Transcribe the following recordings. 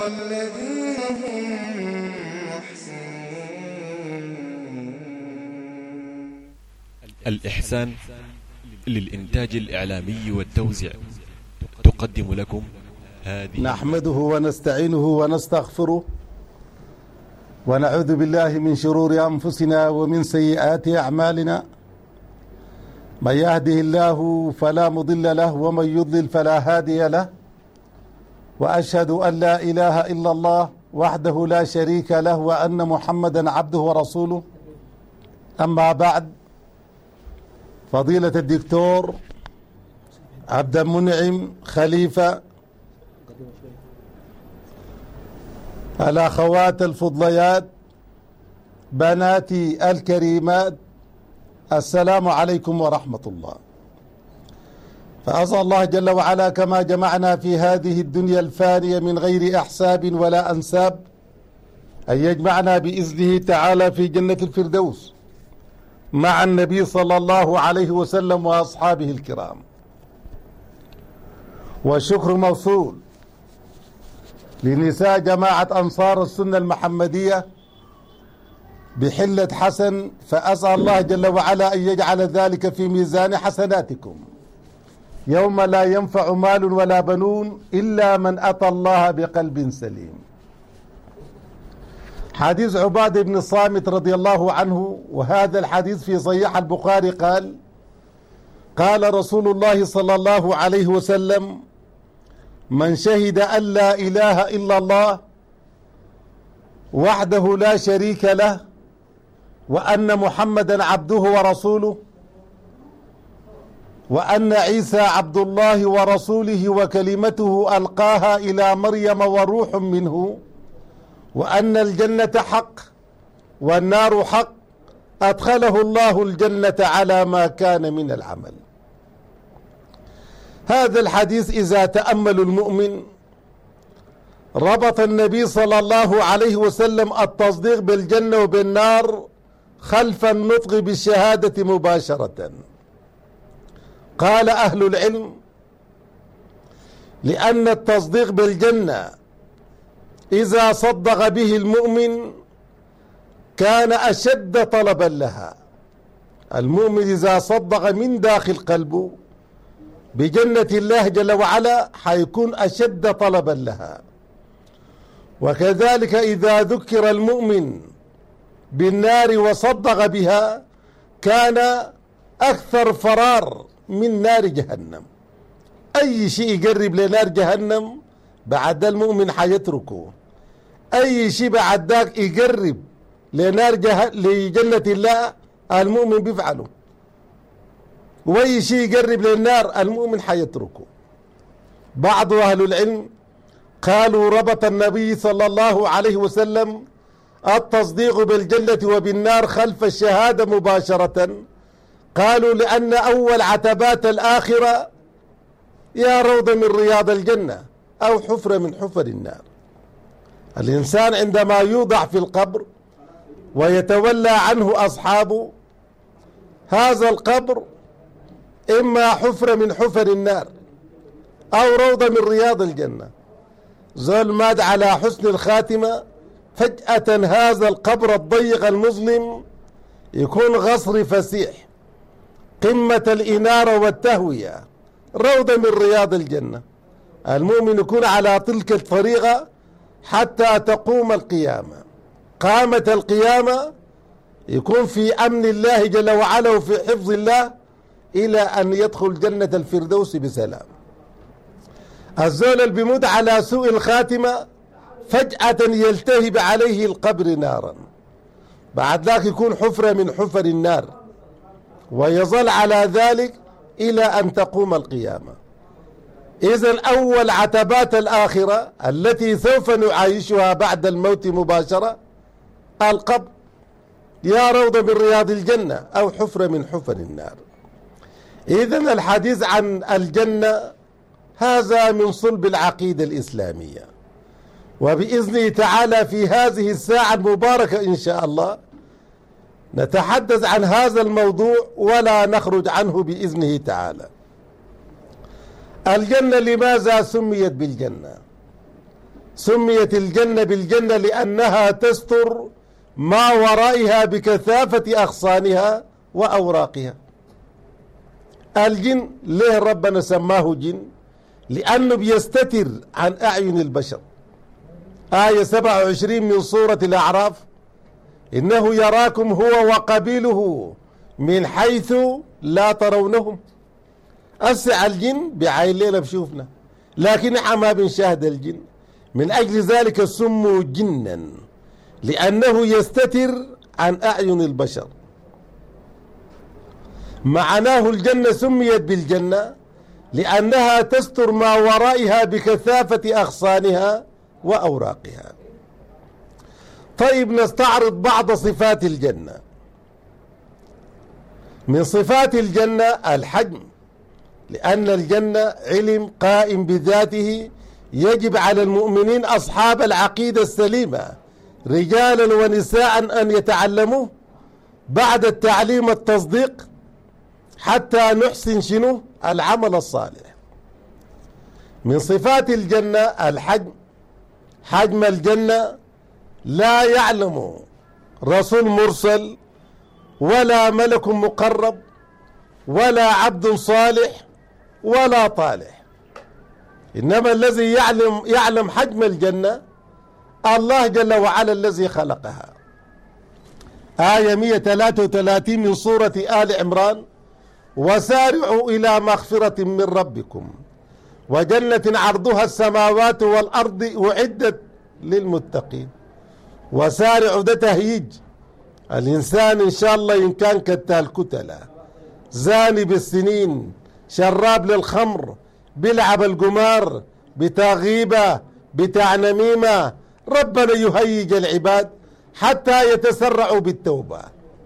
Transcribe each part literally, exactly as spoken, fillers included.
والذين هم محسنون. الإحسان للإنتاج الإعلامي والتوزيع تقدم لكم هذه. نحمده ونستعينه ونستغفره ونعوذ بالله من شرور أنفسنا ومن سيئات أعمالنا، من يهده الله فلا مضل له ومن يضلل فلا هادي له، وأشهد أن لا إله إلا الله وحده لا شريك له وأن محمدا عبده ورسوله. أما بعد، فضيلة الدكتور عبد المنعم خليفة، الأخوات الفضليات، بناتي الكريمات، السلام عليكم ورحمة الله. فأسأل الله جل وعلا كما جمعنا في هذه الدنيا الفانية من غير أحساب ولا أنساب أن يجمعنا بإذنه تعالى في جنة الفردوس مع النبي صلى الله عليه وسلم وأصحابه الكرام. والشكر موصول لنساء جماعة أنصار السنة المحمدية بحلة حسن، فأسأل الله جل وعلا أن يجعل ذلك في ميزان حسناتكم يوم لا ينفع مال ولا بنون إلا من أتى الله بقلب سليم. حديث عبادة بن الصامت رضي الله عنه، وهذا الحديث في صحيح البخاري، قال قال رسول الله صلى الله عليه وسلم: من شهد أن لا إله إلا الله وحده لا شريك له وأن محمدا عبده ورسوله وأن عيسى عبد الله ورسوله وكلمته ألقاها إلى مريم وروح منه وأن الجنة حق والنار حق، أدخله الله الجنة على ما كان من العمل. هذا الحديث إذا تأمل المؤمن، ربط النبي صلى الله عليه وسلم التصديق بالجنة وبالنار خلف النطق بالشهادة مباشرة. قال أهل العلم: لأن التصديق بالجنة إذا صدق به المؤمن كان أشد طلبا لها. المؤمن إذا صدق من داخل قلبه بجنة الله جل وعلا حيكون أشد طلبا لها. وكذلك إذا ذكر المؤمن بالنار وصدق بها كان أكثر فرار من نار جهنم. أي شيء يقرب لنار جهنم بعد المؤمن حيتركه، أي شيء بعد ذاك يقرب لنار جه... لجنة الله المؤمن بيفعله، وأي شيء يقرب للنار المؤمن حيتركه. بعض أهل العلم قالوا ربط النبي صلى الله عليه وسلم التصديق بالجنة وبالنار خلف الشهادة مباشرة. قالوا لأن أول عتبات الآخرة يا روضة من رياض الجنة أو حفرة من حفر النار. الإنسان عندما يوضع في القبر ويتولى عنه أصحابه، هذا القبر إما حفرة من حفر النار أو روضة من رياض الجنة. زول مات على حسن الخاتمة، فجأة هذا القبر الضيق المظلم يكون غصر فسيح، قمة الإنارة والتهوية، روضة من رياض الجنة. المؤمن يكون على تلك الطريقة حتى تقوم القيامة. قامت القيامة يكون في أمن الله جل وعلا وفي حفظ الله إلى أن يدخل جنة الفردوس بسلام. الزول اللي بيموت على سوء الخاتمة فجأة يلتهب عليه القبر نارا، بعد ذاك يكون حفرة من حفر النار، ويظل على ذلك إلى أن تقوم القيامة. إذن أول عتبات الآخرة التي سوف نعايشها بعد الموت مباشرة القبر، يا روضة من رياض الجنة أو حفرة من حفر النار. إذن الحديث عن الجنة هذا من صلب العقيدة الإسلامية، وبإذنه تعالى في هذه الساعة المباركة إن شاء الله نتحدث عن هذا الموضوع ولا نخرج عنه بإذنه تعالى. الجنة لماذا سميت بالجنة؟ سميت الجنة بالجنة لأنها تستر ما ورائها بكثافة أغصانها وأوراقها. الجن ليه ربنا سماه جن؟ لأنه بيستتر عن أعين البشر. آية سبعة وعشرين من سورة الأعراف: إنه يراكم هو وقبيله من حيث لا ترونهم. أسع الجن بعين ليلة بشوفنا، لكن احنا ما بنشاهد الجن. من أجل ذلك سموا جنا، لأنه يستتر عن أعين البشر. معناه الجنة سميت بالجنة لأنها تستر ما ورائها بكثافة أغصانها وأوراقها. طيب نستعرض بعض صفات الجنة. من صفات الجنة الحجم، لأن الجنة علم قائم بذاته يجب على المؤمنين أصحاب العقيدة السليمة رجالا ونساء أن يتعلموه، بعد التعليم التصديق حتى نحسن شنو العمل الصالح. من صفات الجنة الحجم. حجم الجنة لا يعلم رسول مرسل ولا ملك مقرب ولا عبد صالح ولا طالح، إنما الذي يعلم يعلم حجم الجنة الله جل وعلا الذي خلقها. آية مئة وثلاثة وثلاثين من سورة آل عمران: وسارعوا إلى مغفرة من ربكم وجنة عرضها السماوات والأرض أعدت للمتقين. وسارعوا ده تهيج. الإنسان إن شاء الله إن كان كتال كتلة، زاني بالسنين، شراب للخمر، بيلعب القمار، بتاع غيبة، بتاع نميمة، ربنا يهيج العباد حتى يتسرعوا بالتوبة.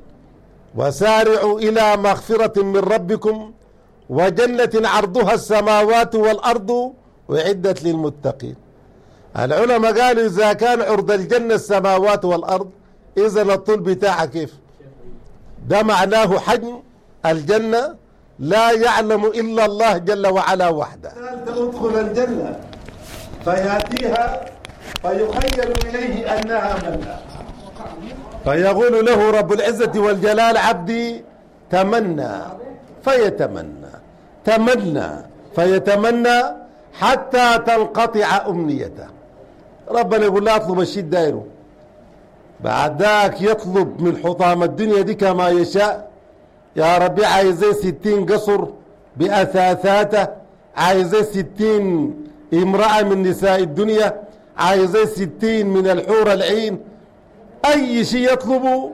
وسارعوا إلى مغفرة من ربكم وجنة عرضها السماوات والأرض أعدت للمتقين. العلماء قالوا إذا كان عرض الجنة السماوات والأرض، إذا الطول بتاعها كيف؟ ده معناه حجم الجنة لا يعلم إلا الله جل وعلا وحده. تدخل الجنة فيأتيها فيخيل إليه أنها منى، فيقول له رب العزة والجلال: عبدي تمنى فيتمنى، تمنى فيتمنى حتى تنقطع أمنيته. ربنا يقول لا أطلب الشيء دايره، بعد ذاك يطلب من حطام الدنيا دي كما يشاء. يا ربي عايزين ستين قصر بأثاثاته، عايزين ستين امرأة من نساء الدنيا، عايزين ستين من الحور العين. أي شيء يطلبه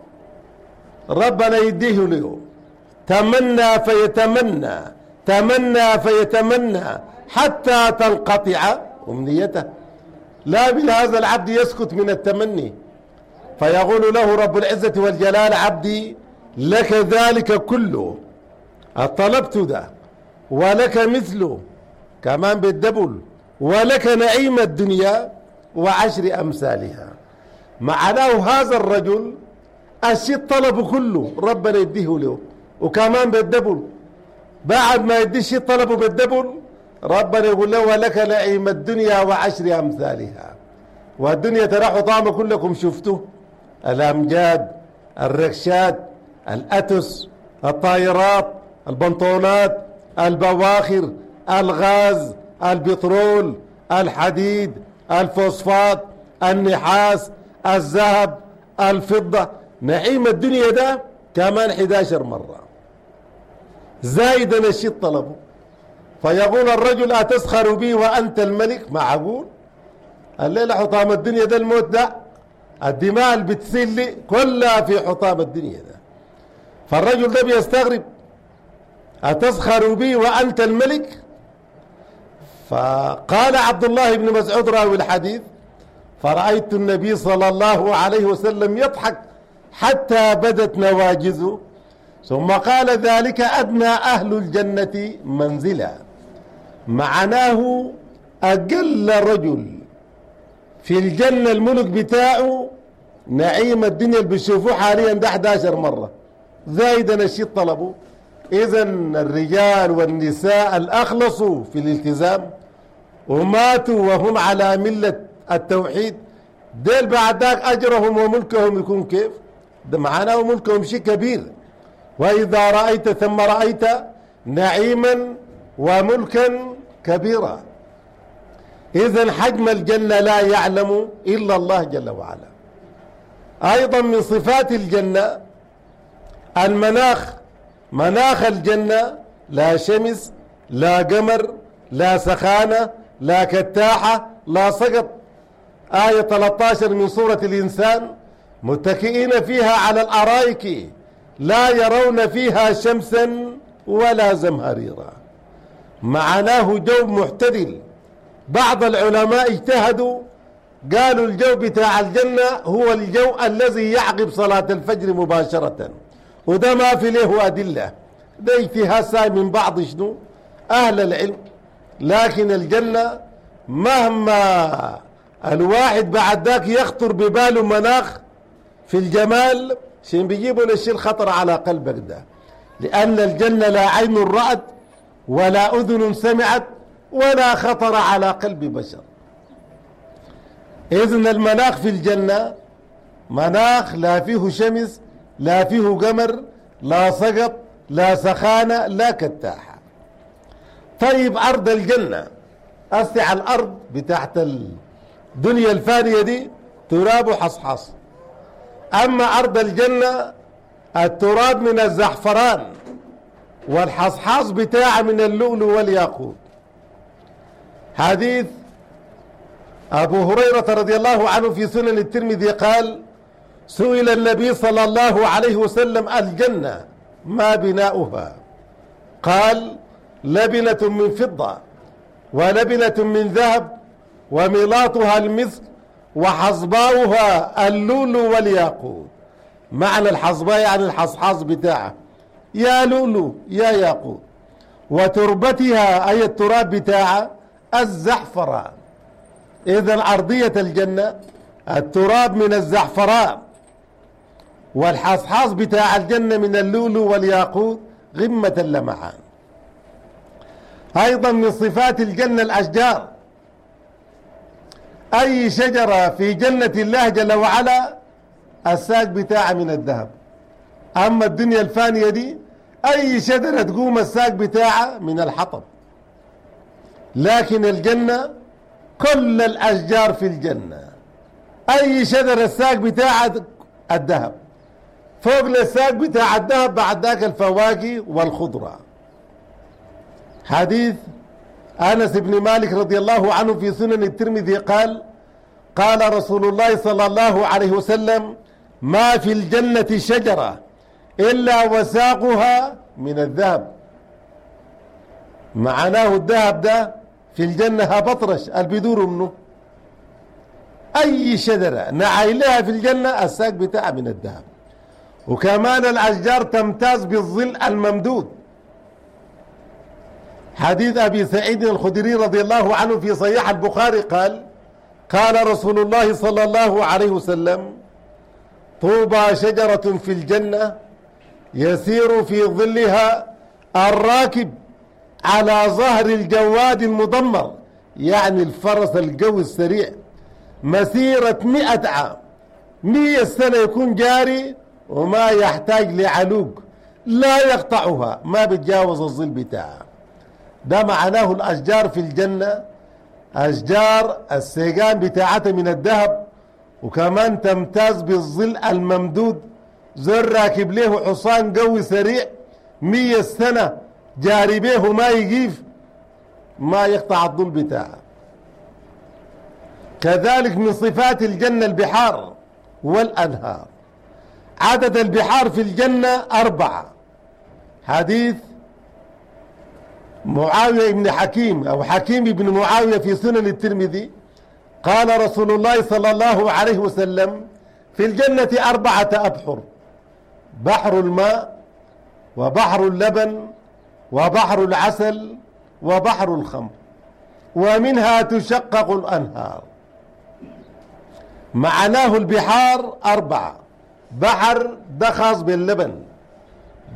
ربنا يديه له. تمنى فيتمنى، تمنى فيتمنى حتى تنقطع أمنيته. لا من هذا العبد يسكت من التمني، فيقول له رب العزة والجلال: عبدي لك ذلك كله، الطلبت ده ولك مثله كمان بالدبل، ولك نعيم الدنيا وعشر أمثالها. معناه هذا الرجل الشيء طلبه كله ربنا يديه له وكمان بالدبل. بعد ما يديه الشيء طلبه بالدبل ربنا يقول له: ولك نعيم الدنيا وعشر أمثالها. والدنيا ترى حطامة كلكم شفتوه، الأمجاد، الركشات، الأتس، الطائرات، البنطونات، البواخر، الغاز، البترول، الحديد، الفوسفات، النحاس، الذهب، الفضة. نعيم الدنيا ده كمان إحدى عشرة مرة زايدا الشيء طلبه. فيقول الرجل: أتسخر بي وأنت الملك؟ معقول الليلة حطام الدنيا ده الموت ده، الدماء اللي بتسيل لي كلها في حطام الدنيا ده. فالرجل ده بيستغرب: أتسخر بي وأنت الملك؟ فقال عبد الله بن مسعود راوي الحديث: فرأيت النبي صلى الله عليه وسلم يضحك حتى بدت نواجذه، ثم قال: ذلك أدنى أهل الجنة منزلا. معناه أقل رجل في الجنة الملك بتاعه نعيم الدنيا اللي بيشوفوه حاليا ده إحدى عشرة مرة زايدا الشيء طلبه. إذن الرجال والنساء الأخلصوا في الالتزام وماتوا وهم على ملة التوحيد، ديل بعد ذاك أجرهم وملكهم يكون كيف؟ ده معناه ملكهم شيء كبير. وإذا رأيت ثم رأيت نعيما وملكا كبيرا. إذن حجم الجنة لا يعلم إلا الله جل وعلا. أيضا من صفات الجنة المناخ، مناخ الجنة لا شمس لا قمر لا سخانة لا كتاحة لا سقط. آية ثلاثة عشر من سورة الإنسان: متكئين فيها على الأرائك لا يرون فيها شمسا ولا زمهريرا. معناه جو معتدل. بعض العلماء اجتهدوا قالوا الجو بتاع الجنة هو الجو الذي يعقب صلاة الفجر مباشرة، وده ما في له أدلة، ده اجتهاد ساي من بعض شنو أهل العلم. لكن الجنة مهما الواحد بعد ذاك يخطر بباله مناخ في الجمال شين بيجيبوا للشيء الخطر على قلبك ده، لأن الجنة لا عين رأت ولا أذن سمعت ولا خطر على قلب بشر. إذن المناخ في الجنة مناخ لا فيه شمس لا فيه قمر لا سقط لا سخانة لا كتاحة. طيب أرض الجنة أسع الأرض بتاعت الدنيا الفانية دي تراب حصحص، أما أرض الجنة التراب من الزعفران والحصحاص بتاعه من اللؤلؤ والياقوت. حديث أبو هريرة رضي الله عنه في سنن الترمذي قال: سئل النبي صلى الله عليه وسلم: الجنة ما بناؤها؟ قال: لبنة من فضة ولبنة من ذهب وملاطها المسك وحصباؤها اللؤلؤ والياقوت. معنى الحصباء يعني الحصحاص بتاعه، يا لؤلؤ يا ياقوت. وتربتها أي التراب بتاعه الزعفران. إذن أرضية الجنة التراب من الزعفران والحصحاص بتاع الجنة من اللؤلؤ والياقوت غمة اللمعان. أيضا من صفات الجنة الأشجار. أي شجرة في جنة الله جل وعلا الساق بتاعها من الذهب. أما الدنيا الفانية دي أي شجرة تقوم الساق بتاعها من الحطب. لكن الجنة كل الأشجار في الجنة أي شجرة الساق بتاعها الذهب، فوق الساق بتاع الذهب بعد ذاك الفواكه والخضرة. حديث أنس بن مالك رضي الله عنه في سنن الترمذي قال: قال رسول الله صلى الله عليه وسلم: ما في الجنة شجرة إلا وساقها من الذهب. معناه الذهب ده في الجنة بطرش البدور منه. أي شجرة نعيلها في الجنة الساق بتاعها من الذهب. وكمان الأشجار تمتاز بالظل الممدود. حديث أبي سعيد الخدري رضي الله عنه في صحيح البخاري قال: قال رسول الله صلى الله عليه وسلم: طوبى شجرة في الجنة يسير في ظلها الراكب على ظهر الجواد المدمر، يعني الفرس القوي السريع، مسيرة مئة عام، مئة سنة يكون جاري وما يحتاج لعلوق لا يقطعها، ما بتجاوز الظل بتاعها. ده معناه الأشجار في الجنة أشجار السيقان بتاعتها من الذهب، وكمان تمتاز بالظل الممدود، زر راكب له حصان قوي سريع مية سنة جاري به ما يجيف ما يقطع الظل بتاعه. كذلك من صفات الجنة البحار والأنهار. عدد البحار في الجنة أربعة. حديث معاوية بن حكيم أو حكيم بن معاوية في سنن الترمذي قال رسول الله صلى الله عليه وسلم: في الجنة أربعة أبحر: بحر الماء وبحر اللبن وبحر العسل وبحر الخمر، ومنها تشقق الأنهار. معناه البحار أربعة: بحر ده خاص باللبن،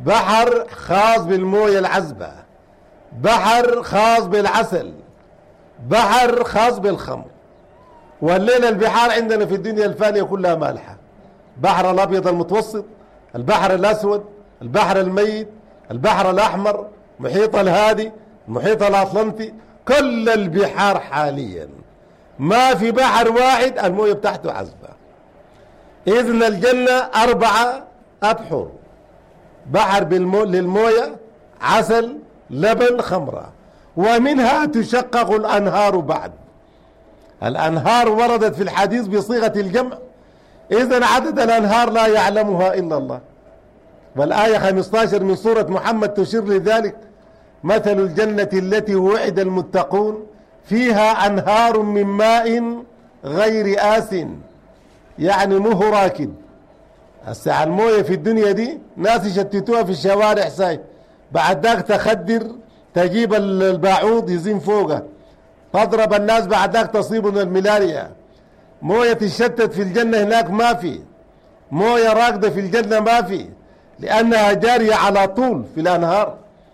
بحر خاص بالموية العذبة، بحر خاص بالعسل، بحر خاص بالخمر، والليلة البحار عندنا في الدنيا الفانية كلها مالحة. بحر الأبيض المتوسط، البحر الأسود، البحر الميت، البحر الأحمر، محيط الهادي، المحيط الأطلنطي، كل البحار حاليا ما في بحر واحد المويه بتاعته عذبة. إذن الجنة أربعة أبحر: بحر بالمو... للمويه، عسل، لبن، خمرة، ومنها تشقق الأنهار. بعد الأنهار وردت في الحديث بصيغة الجمع، إذن عدد الأنهار لا يعلمها إلا الله. والآية خمسة عشر من سورة محمد تشير لذلك: مثل الجنة التي وعد المتقون فيها أنهار من ماء غير آس، يعني مو راكد. الساعة المويه في الدنيا دي ناس يشتتوها في الشوارع ساي، بعد ذاك تخدر تجيب الباعوض يزين فوقها، تضرب الناس، بعد ذاك تصيبهم الملاريا. مويه تشتت في الجنة هناك ما في، مويه راكده في الجنة ما في، لأنها جارية على طول في الأنهار.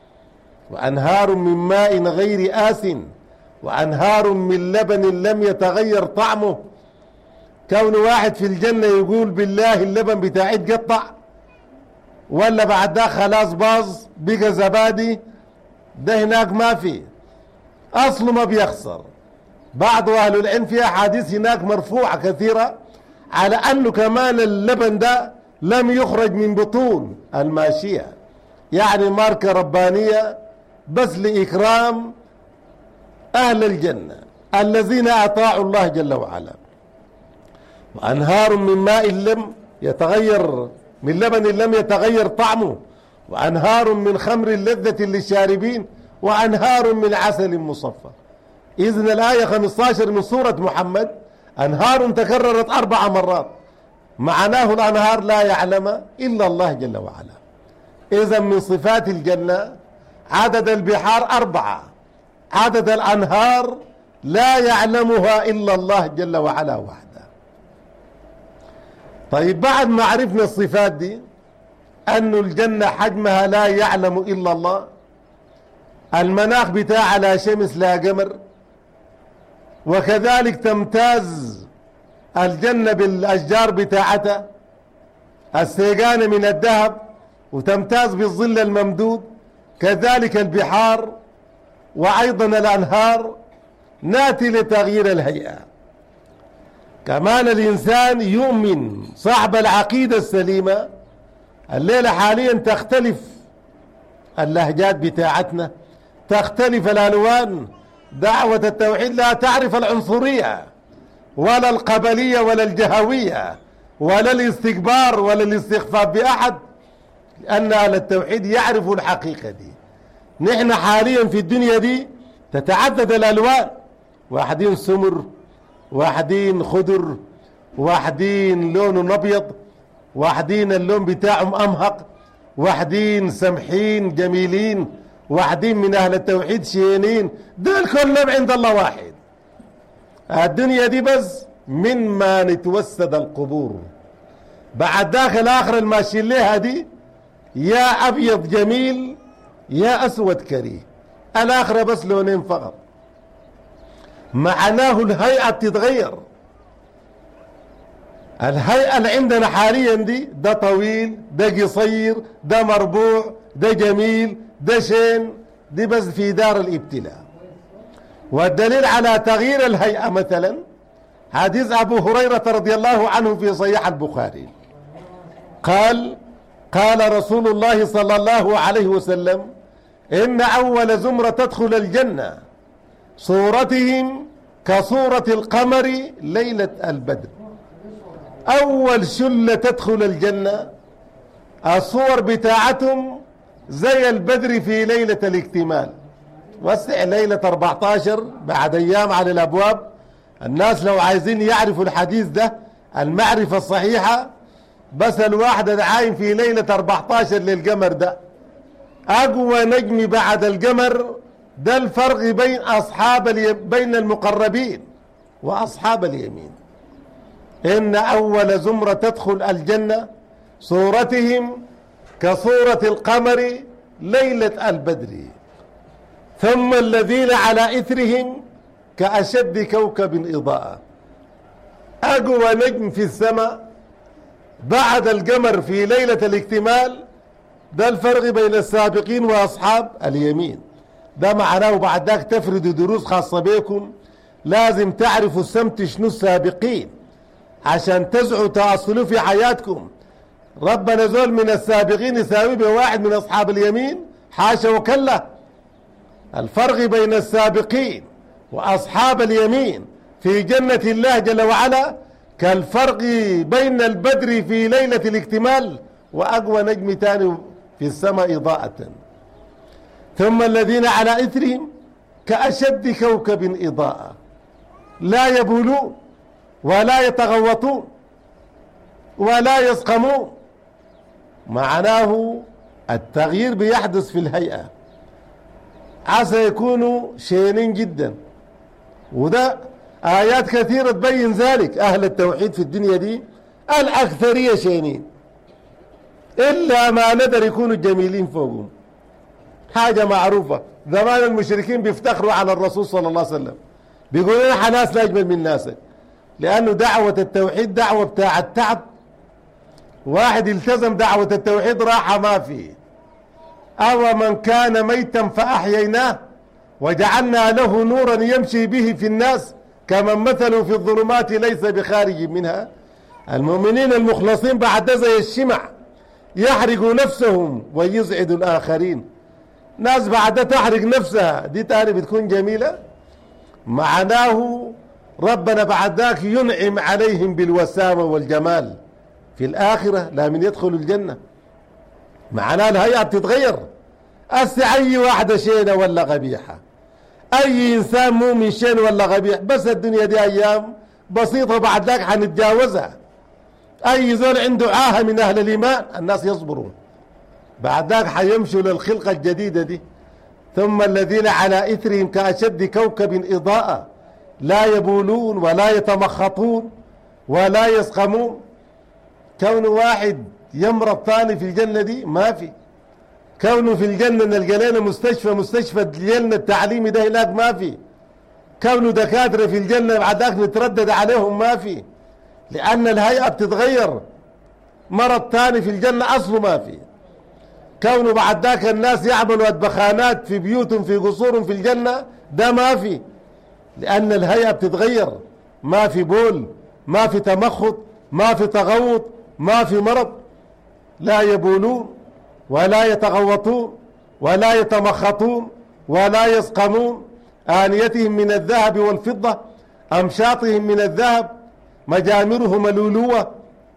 وأنهار من ماء غير آس وأنهار من لبن لم يتغير طعمه. كون واحد في الجنة يقول بالله اللبن بتاعي اتقطع ولا بعد ده خلاص باظ بقى زبادي، ده هناك ما في، أصله ما بيخسر. بعض أهل العلم في أحاديث هناك مرفوعة كثيرة على أنه كمان اللبن ده لم يخرج من بطون الماشية، يعني ماركة ربانية بس لإكرام أهل الجنة الذين أطاعوا الله جل وعلا. وأنهار من ماء لم يتغير، من لبن لم يتغير طعمه، وأنهار من خمر لذة للشاربين، وأنهار من عسل مصفى. إذن الآية خمسة عشر من سورة محمد أنهار تكررت أربع مرات، معناه الأنهار لا يعلم إلا الله جل وعلا. إذن من صفات الجنة عدد البحار أربعة، عدد الأنهار لا يعلمها إلا الله جل وعلا وحده. طيب بعد ما عرفنا الصفات دي، أن الجنة حجمها لا يعلم إلا الله، المناخ بتاعها لا شمس لا قمر، وكذلك تمتاز الجنة بالأشجار بتاعتها، السيقانة من الذهب، وتمتاز بالظل الممدود، كذلك البحار وأيضا الأنهار. ناتي لتغيير الهيئة. كمان الإنسان يؤمن صاحب العقيدة السليمة. الليلة حاليا تختلف اللهجات بتاعتنا، تختلف الألوان. دعوة التوحيد لا تعرف العنصرية ولا القبلية ولا الجهوية ولا الاستكبار ولا الاستخفاف بأحد، لأن أهل التوحيد يعرفوا الحقيقة دي. نحن حاليا في الدنيا دي تتعدد الألوان، واحدين سمر، واحدين خضر، واحدين لون أبيض، واحدين اللون بتاعهم أمهق، واحدين سمحين جميلين، واحدين من أهل التوحيد شينين. دول كلهم عند الله واحد. الدنيا دي بس من ما نتوسد القبور، بعد داخل آخر الماشيين لها دي يا أبيض جميل يا أسود كريه، الآخرة بس لونين فقط. معناه الهيئة بتتغير. الهيئة اللي عندنا حاليا دي، ده طويل، ده قصير، ده مربوع، ده جميل، ده شين، دي بس في دار الابتلاء. والدليل على تغيير الهيئة مثلا حديث أبو هريرة رضي الله عنه في صحيح البخاري، قال قال رسول الله صلى الله عليه وسلم: إن أول زمرة تدخل الجنة صورتهم كصورة القمر ليلة البدر. أول شلة تدخل الجنة الصور بتاعتهم زي البدر في ليلة الاكتمال. وسع ليلة أربعة عشر بعد أيام على الأبواب. الناس لو عايزين يعرفوا الحديث ده المعرفة الصحيحة، بس الواحد عايم في ليلة أربعة عشر للقمر ده أقوى نجم بعد القمر. ده الفرق بين أصحاب الي... بين المقربين وأصحاب اليمين. إن أول زمرة تدخل الجنة صورتهم كصورة القمر ليلة البدر، ثم الذين على إثرهم كأشد كوكب إضاءة. أقوى نجم في السماء بعد القمر في ليلة الاكتمال، ده الفرق بين السابقين وأصحاب اليمين. ده معناه بعد ذاك تفردوا دروس خاصة بكم، لازم تعرفوا السمت شنو السابقين عشان تزعوا تأصلوا في حياتكم. ربنا زول من السابقين يساوي بواحد من أصحاب اليمين؟ حاشا وكلا. الفرق بين السابقين وأصحاب اليمين في جنة الله جل وعلا كالفرق بين البدر في ليلة الاكتمال وأقوى نجم تاني في السماء إضاءة. ثم الذين على إثرهم كأشد كوكب إضاءة، لا يبولون ولا يتغوطون ولا يسقمون. معناه التغيير بيحدث في الهيئة، عسى يكونوا شينين جدا، وده آيات كثيرة تبين ذلك. أهل التوحيد في الدنيا دي الأكثرية شينين، إلا ما ندر يكونوا جميلين فوقهم. حاجة معروفة، زمان المشركين بيفتخروا على الرسول صلى الله عليه وسلم، بيقولوا نحن ناس لا أجمل من ناسك، لأنه دعوة التوحيد دعوة بتاع التعب. واحد التزم دعوة التوحيد راحة ما فيه. أو من كان ميتا فأحييناه وجعلنا له نورا يمشي به في الناس كمن مثله في الظلمات ليس بخارج منها. المؤمنين المخلصين بعد زي الشمع يحرقوا نفسهم ويزعدوا الآخرين. ناس بعد تحرق نفسها دي تاني بتكون جميلة. معناه ربنا بعد ذاك ينعم عليهم بالوسامة والجمال في الآخرة لا من يدخلوا الجنة. معناه الهيئة بتتغير. أسي أي واحدة شينة ولا قبيحة، أي إنسان مؤمن شين ولا قبيح، بس الدنيا دي أيام بسيطة بعد ذاك حنتجاوزها. أي زول عنده عاهة من أهل الإيمان الناس يصبرون، بعد ذاك حيمشوا للخلقة الجديدة دي. ثم الذين على إثرهم كأشد كوكب إضاءة، لا يبولون ولا يتمخطون ولا يسقمون. كون واحد يمرض ثاني في الجنة دي ما في. كونه في الجنة نلقى لنا مستشفى مستشفى الجنة التعليمي ده هناك ما في. كونه دكاترة في الجنة بعد ذاك نتردد عليهم ما في، لأن الهيئة بتتغير. مرض ثاني في الجنة أصله ما في. كونه بعد ذاك الناس يعملوا أدبخانات في بيوتهم في قصورهم في الجنة ده ما في، لأن الهيئة بتتغير. ما في بول، ما في تمخط، ما في تغوط، ما في مرض. لا يبولون ولا يتغوطون ولا يتمخطون ولا يسقمون. آنيتهم من الذهب والفضة، أمشاطهم من الذهب، مجامرهم اللؤلؤة،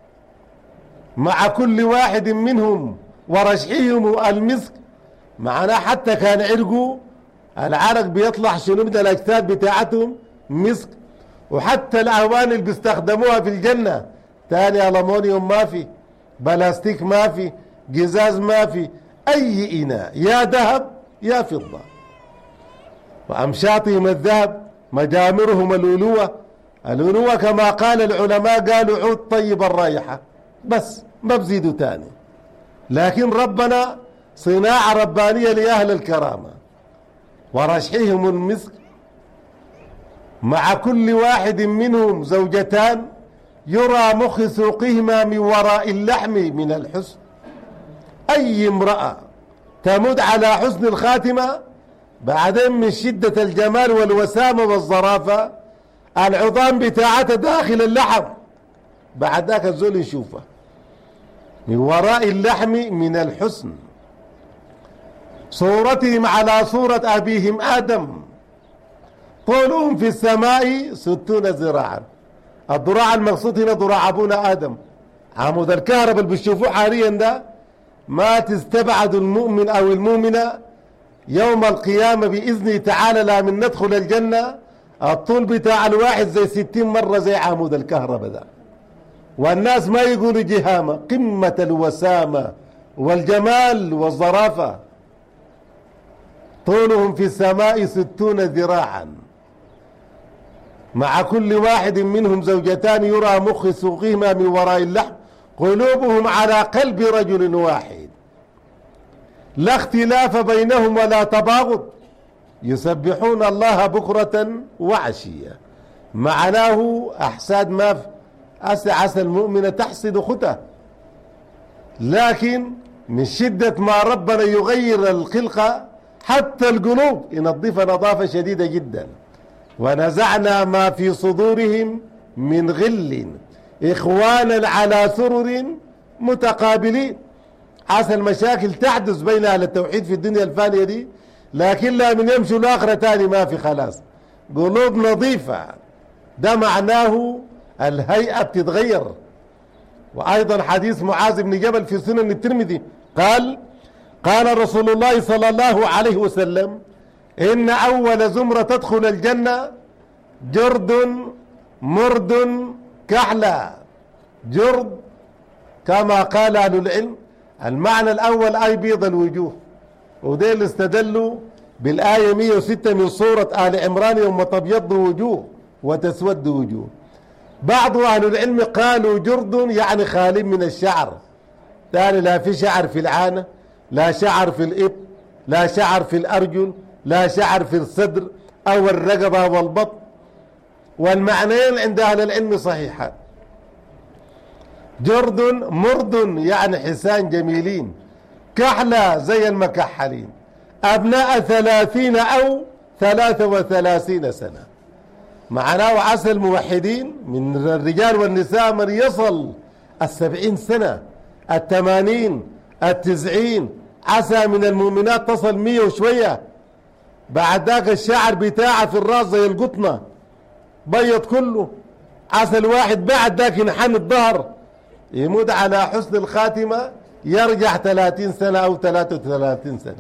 مع كل واحد منهم ورشحهم المسك. معناه حتى كان عرقوا العرق بيطلع شنو من الأجساد بتاعتهم مسك. وحتى الأهوان اللي بيستخدموها في الجنة تاني ألمونيوم ما في، بلاستيك ما في، جزاز ما في، أي إناء يا ذهب يا فضة. وأمشاطهم الذهب، مجامرهم اللؤلؤة. اللؤلؤة كما قال العلماء قالوا عود طيب الرائحة، بس ما بزيدوا تاني. لكن ربنا صناعة ربانية لأهل الكرامة. ورشحهم المسك، مع كل واحد منهم زوجتان يرى مخ سوقهما من وراء اللحم من الحسن. أي امرأة تمد على حسن الخاتمة بعدين من شدة الجمال والوسامة والظرافة العظام بتاعتها داخل اللحم، بعد ذاك الزول يشوفه من وراء اللحم من الحسن. صورتهم على صورة أبيهم آدم، طولهم في السماء ستون ذراعا. الذراع المقصود هنا ذراع أبونا آدم. عمود الكهرباء اللي بتشوفوه حاليا ده ما تستبعد المؤمن أو المؤمنة يوم القيامة بإذنه تعالى لا من ندخل الجنة الطول بتاع الواحد زي ستين مرة زي عمود الكهرباء ده. والناس ما يقولوا جهامة، قمة الوسامة والجمال والظرافة. طولهم في السماء ستون ذراعا، مع كل واحد منهم زوجتان يرى مخ سوقهما من وراء اللحم، قلوبهم على قلب رجل واحد، لا اختلاف بينهم ولا تباغض. يسبحون الله بكرة وعشية. معناه أحساد ما في عسى عسى المؤمنة تحسد خطه، لكن من شدة ما ربنا يغير الخلقة حتى القلوب ينظفها نظافة شديدة جدا. ونزعنا ما في صدورهم من غل إخوانا على سرر متقابلين. عسى المشاكل تحدث بين أهل التوحيد في الدنيا الفانية دي، لكن لا من يمشوا الآخرة تاني ما في خلاص، قلوب نظيفة. ده معناه الهيئة بتتغير. وأيضا حديث معاذ بن جبل في سنن الترمذي قال قال رسول الله صلى الله عليه وسلم: إن أول زمرة تدخل الجنة جرد مرد كحلة. جرد كما قال أهل العلم المعنى الأول أي بيض الوجوه، وده اللي استدلوا بالآية مئة وستة من سورة آل عمران: يوم تبيض وجوه وتسود وجوه. بعض أهل العلم قالوا جرد يعني خالي من الشعر، ثاني لا في شعر في العانة، لا شعر في الإب، لا شعر في الأرجل، لا شعر في الصدر أو الرقبة والبطن. والمعنيين عند أهل العلم صحيحة. جرد مرد يعني حسان جميلين، كحلة زي المكحلين، أبناء ثلاثين أو ثلاثة وثلاثين سنة. معناه عسى الموحدين من الرجال والنساء من يصل السبعين سنة، الثمانين، التسعين. عسى من المؤمنات تصل مية وشوية. بعد ذاك الشعر بتاعه في الراس زي القطنة بيض كله. عسى الواحد بعد ذاك ينحن الظهر يموت على حسن الخاتمة يرجع ثلاثين سنة أو ثلاثة وثلاثين سنة.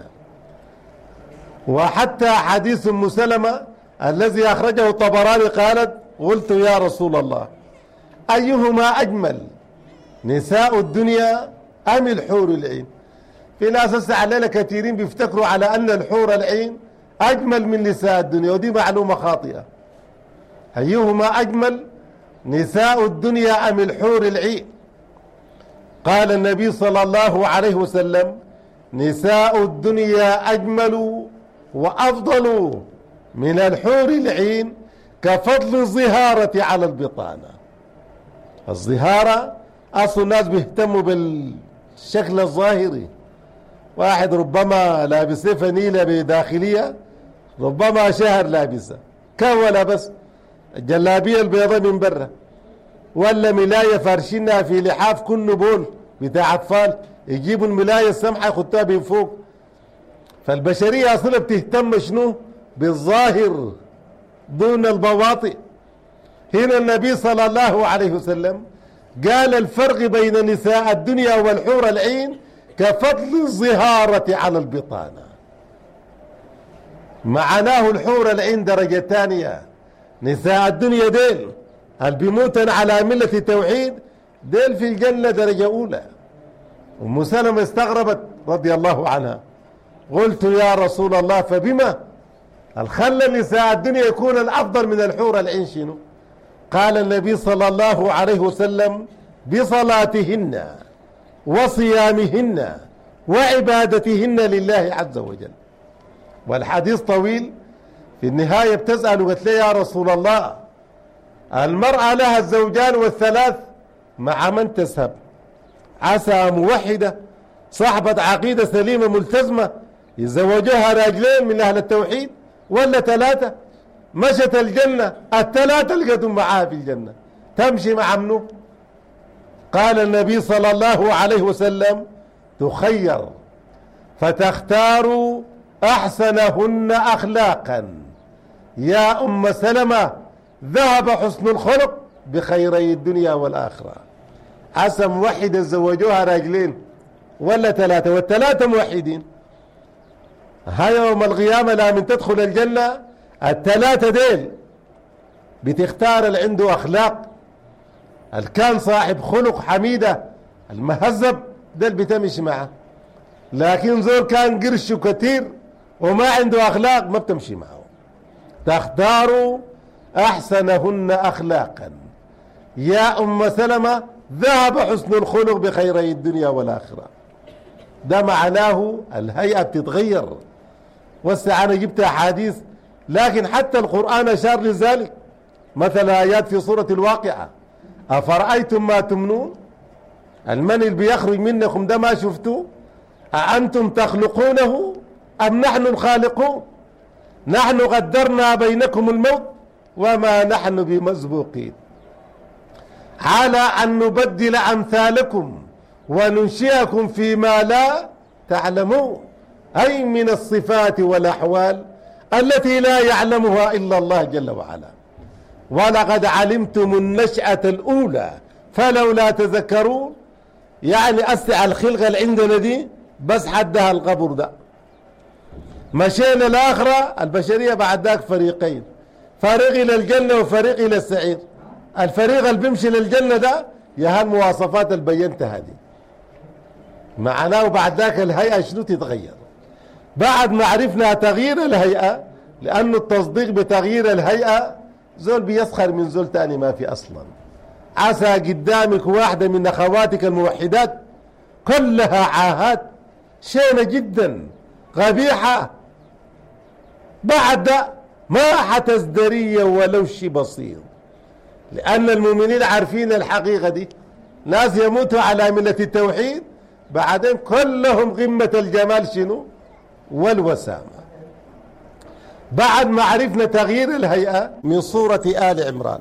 وحتى حديث أم سلمة الذي أخرجه الطبراني قالت: قلت يا رسول الله أيهما أجمل، نساء الدنيا أم الحور العين؟ في ناس استعلال كثيرين بيفتكروا على أن الحور العين أجمل من نساء الدنيا، ودي معلومة خاطئة. أيهما أجمل، نساء الدنيا أم الحور العين؟ قال النبي صلى الله عليه وسلم: نساء الدنيا أجمل وأفضل من الحور العين كفضل الظهارة على البطانة. الظهارة أصل الناس بيهتموا بالشكل الظاهري. واحد ربما لابس فنيلة بداخلية، ربما شهر لابسة كولا بس الجلابية البيضاء من برا، ولا ملاية فارشينها في لحاف كله بول بتاع أطفال، يجيبوا الملاية السمحة يخطوها من فوق. فالبشرية أصلا بتهتم شنو؟ بالظاهر دون البواطئ. هنا النبي صلى الله عليه وسلم قال الفرق بين نساء الدنيا والحور العين كفضل الظهارة على البطانة. معناه الحور العين درجة ثانية، نساء الدنيا ديل اللي بيموتن على ملة التوحيد ديل في الجنة درجة أولى. أم سلمة استغربت رضي الله عنها، قلت يا رسول الله فبما الخلى نساء الدنيا يكون الأفضل من الحور العين شنو؟ قال النبي صلى الله عليه وسلم: بصلاتهن وصيامهن وعبادتهن لله عز وجل. والحديث طويل. في النهاية بتسأل وقالت لي يا رسول الله المرأة لها الزوجان والثلاث مع من تذهب؟ عسى موحدة صاحبة عقيدة سليمة ملتزمة يزوجوها راجلين من أهل التوحيد ولا ثلاثة؟ مشت الجنة الثلاثة لقيتهم معاها في الجنة، تمشي مع منو؟ قال النبي صلى الله عليه وسلم: تخير فتختار أحسنهن أخلاقا. يا أم سلمة ذهب حسن الخلق بخيري الدنيا والآخرة. عسى موحدة زوجوها راجلين ولا ثلاثة، والثلاثة موحدين. ها يوم القيامة لا من تدخل الجنة الثلاثة ديل بتختار اللي عنده أخلاق، اللي كان صاحب خلق حميدة المهذب ديل بتمشي معه، لكن زول كان قرشه كتير وما عنده أخلاق ما بتمشي معه. تختار أحسنهن أخلاقا. يا أم سلمة ذهب حسن الخلق بخيري الدنيا والآخرة. ده معناه الهيئة بتتغير. وسع أنا جبت أحاديث، لكن حتى القرآن أشار لذلك. مثلا آيات في سورة الواقعة: أفرأيتم ما تمنون، المن اللي بيخرج منكم ده ما شفتوه؟ أأنتم تخلقونه أم نحن الخالقون؟ نحن قدرنا بينكم الموت وما نحن بمسبوقين على أن نبدل أمثالكم وننشئكم فيما لا تعلمون، أي من الصفات والأحوال التي لا يعلمها إلا الله جل وعلا. ولقد علمتم النشأة الأولى فلولا تذكرون، يعني أسع الخلقة اللي عندنا دي بس حدها القبر ده. مشينا الآخرة البشرية بعد ذاك فريقين، فريق إلى الجنة وفريق إلى السعير. الفريق اللي بيمشي للجنة ده يا هالمواصفات اللي بينتها هذه معناه. بعد ذاك الهيئة شنو تتغير؟ بعد ما عرفنا تغيير الهيئة، لأنه التصديق بتغيير الهيئة زول بيسخر من زول تاني ما في أصلا. عسى قدامك واحدة من أخواتك الموحدات كلها عاهات شينة جدا قبيحة، بعد ما حتزدري ولو شي بسيط، لأن المؤمنين عارفين الحقيقة دي. ناس يموتوا على ملة التوحيد بعدين كلهم قمة الجمال شنو؟ والوسامة. بعد ما عرفنا تغيير الهيئة من سورة آل عمران: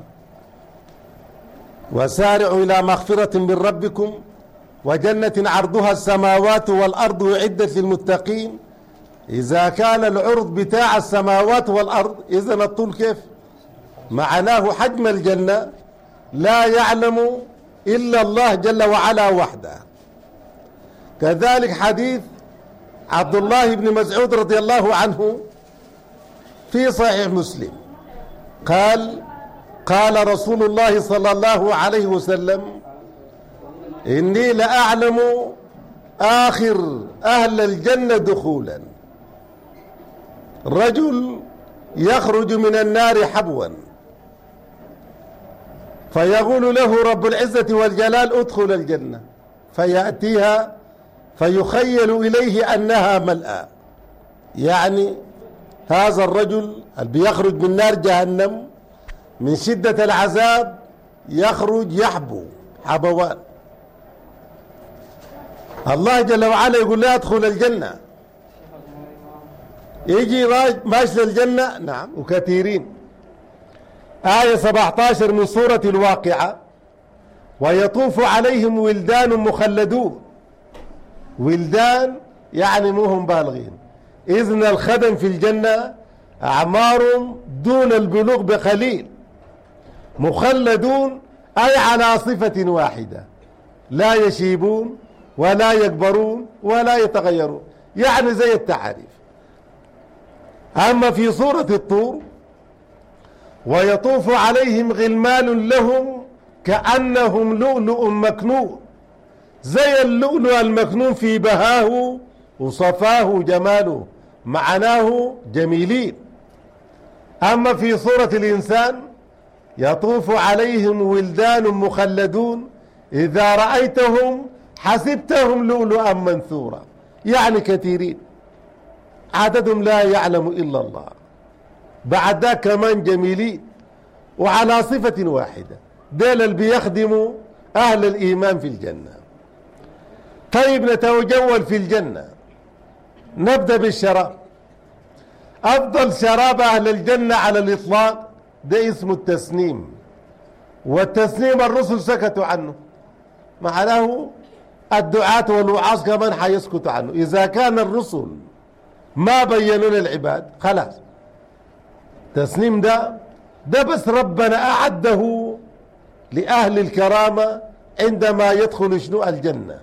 وسارعوا إلى مغفرة من ربكم وجنة عرضها السماوات والأرض أعدت للمتقين. إذا كان العرض بتاع السماوات والأرض، إذن الطول كيف؟ معناه حجم الجنة لا يعلم إلا الله جل وعلا وحده. كذلك حديث عبد الله بن مسعود رضي الله عنه في صحيح مسلم قال: قال رسول الله صلى الله عليه وسلم: إني لأعلم آخر أهل الجنة دخولا رجل يخرج من النار حبوا، فيقول له رب العزة والجلال: ادخل الجنة، فيأتيها فيخيل إليه أنها ملأى. يعني هذا الرجل اللي بيخرج من نار جهنم من شدة العذاب يخرج يحبو حبوان. الله جل وعلا يقول لا ادخل الجنة، يجي ماشي للجنة. نعم، وكثيرين. آية سبعة عشر من سورة الواقعة: ويطوف عليهم ولدان مخلدون. ولدان يعني مو هم بالغين، إذن الخدم في الجنة أعمارهم دون البلوغ بقليل. مخلدون أي على صفة واحدة، لا يشيبون ولا يكبرون ولا يتغيرون، يعني زي التعاريف. أما في سورة الطور: ويطوف عليهم غلمان لهم كأنهم لؤلؤ مكنون، زي اللؤلؤ المكنون في بهاه وصفاه جماله، معناه جميلين. أما في سورة الإنسان: يطوف عليهم ولدان مخلدون إذا رأيتهم حسبتهم لؤلؤا منثورا، يعني كثيرين عددهم لا يعلم إلا الله. بعد ذاك كمان جميلين وعلى صفة واحدة، دول اللي بيخدموا أهل الإيمان في الجنة. طيب نتجول في الجنة، نبدأ بالشراب. أفضل شراب أهل الجنة على الإطلاق ده اسمه التسنيم، والتسنيم الرسل سكتوا عنه، معناه الدعاة والوعاظ كمان حيسكتوا عنه. إذا كان الرسل ما بينوا للعباد خلاص، تسنيم ده ده بس ربنا أعده لأهل الكرامة عندما يدخل شنو الجنة.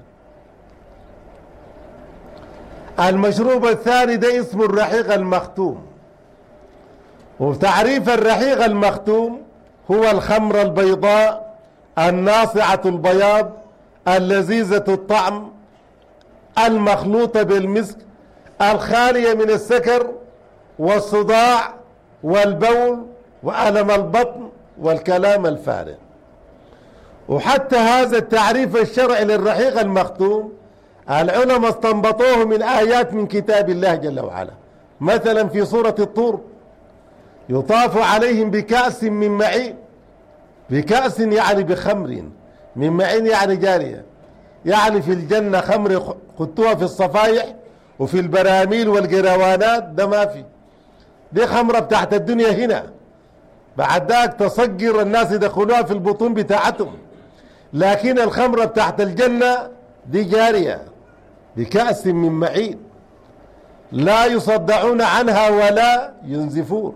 المشروب الثاني ده اسمه الرحيق المختوم، وتعريف الرحيق المختوم هو الخمر البيضاء الناصعة البياض اللذيذة الطعم المخلوطة بالمسك الخالية من السكر والصداع والبول وألم البطن والكلام الفارغ. وحتى هذا التعريف الشرعي للرحيق المختوم العلماء استنبطوه من آيات من كتاب الله جل وعلا، مثلا في سورة الطور يطاف عليهم بكأس من معين، بكأس يعني بخمر، من معين يعني جارية، يعني في الجنة خمر خدتوها في الصفايح وفي البراميل والقروانات، ده ما في، دي خمرة بتاعت الدنيا هنا، بعد ذاك تصقر الناس يدخلوها في البطون بتاعتهم، لكن الخمرة بتاعت الجنة دي جارية بكأس من معين لا يصدعون عنها ولا ينزفون.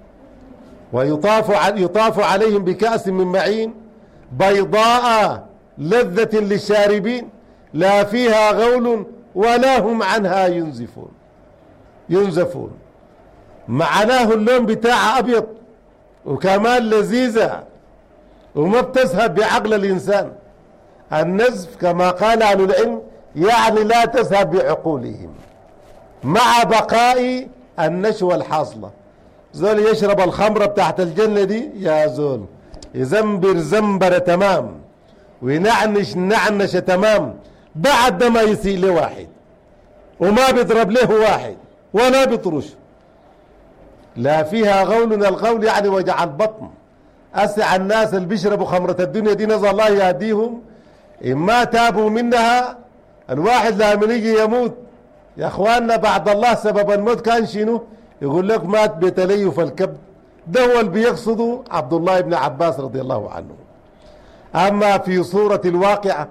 ويطاف يطاف عليهم بكأس من معين بيضاء لذة للشاربين لا فيها غول ولا هم عنها ينزفون ينزفون معناه اللون بتاعها أبيض وكمان لذيذة وما بتذهب بعقل الإنسان. النزف كما قال أهل العلم يعني لا تذهب بعقولهم مع بقاء النشوة الحاصلة. زول يشرب الخمرة بتاعت الجنة دي يا زول يزنبر زنبرة تمام وينعنش نعنشة تمام، بعد ما يسيء لواحد وما بيضرب له واحد ولا بيطرش، لا فيها غول. الغول يعني وجع البطن. أسع الناس اللي بيشربوا خمرة الدنيا دي نزل الله يهديهم، إما تابوا منها الواحد لما يجي يموت يا اخواننا بعد الله سبب الموت كان شنو؟ يقول لك مات بتليف الكبد، ده هو اللي بيقصده عبد الله بن عباس رضي الله عنه. أما في سورة الواقعة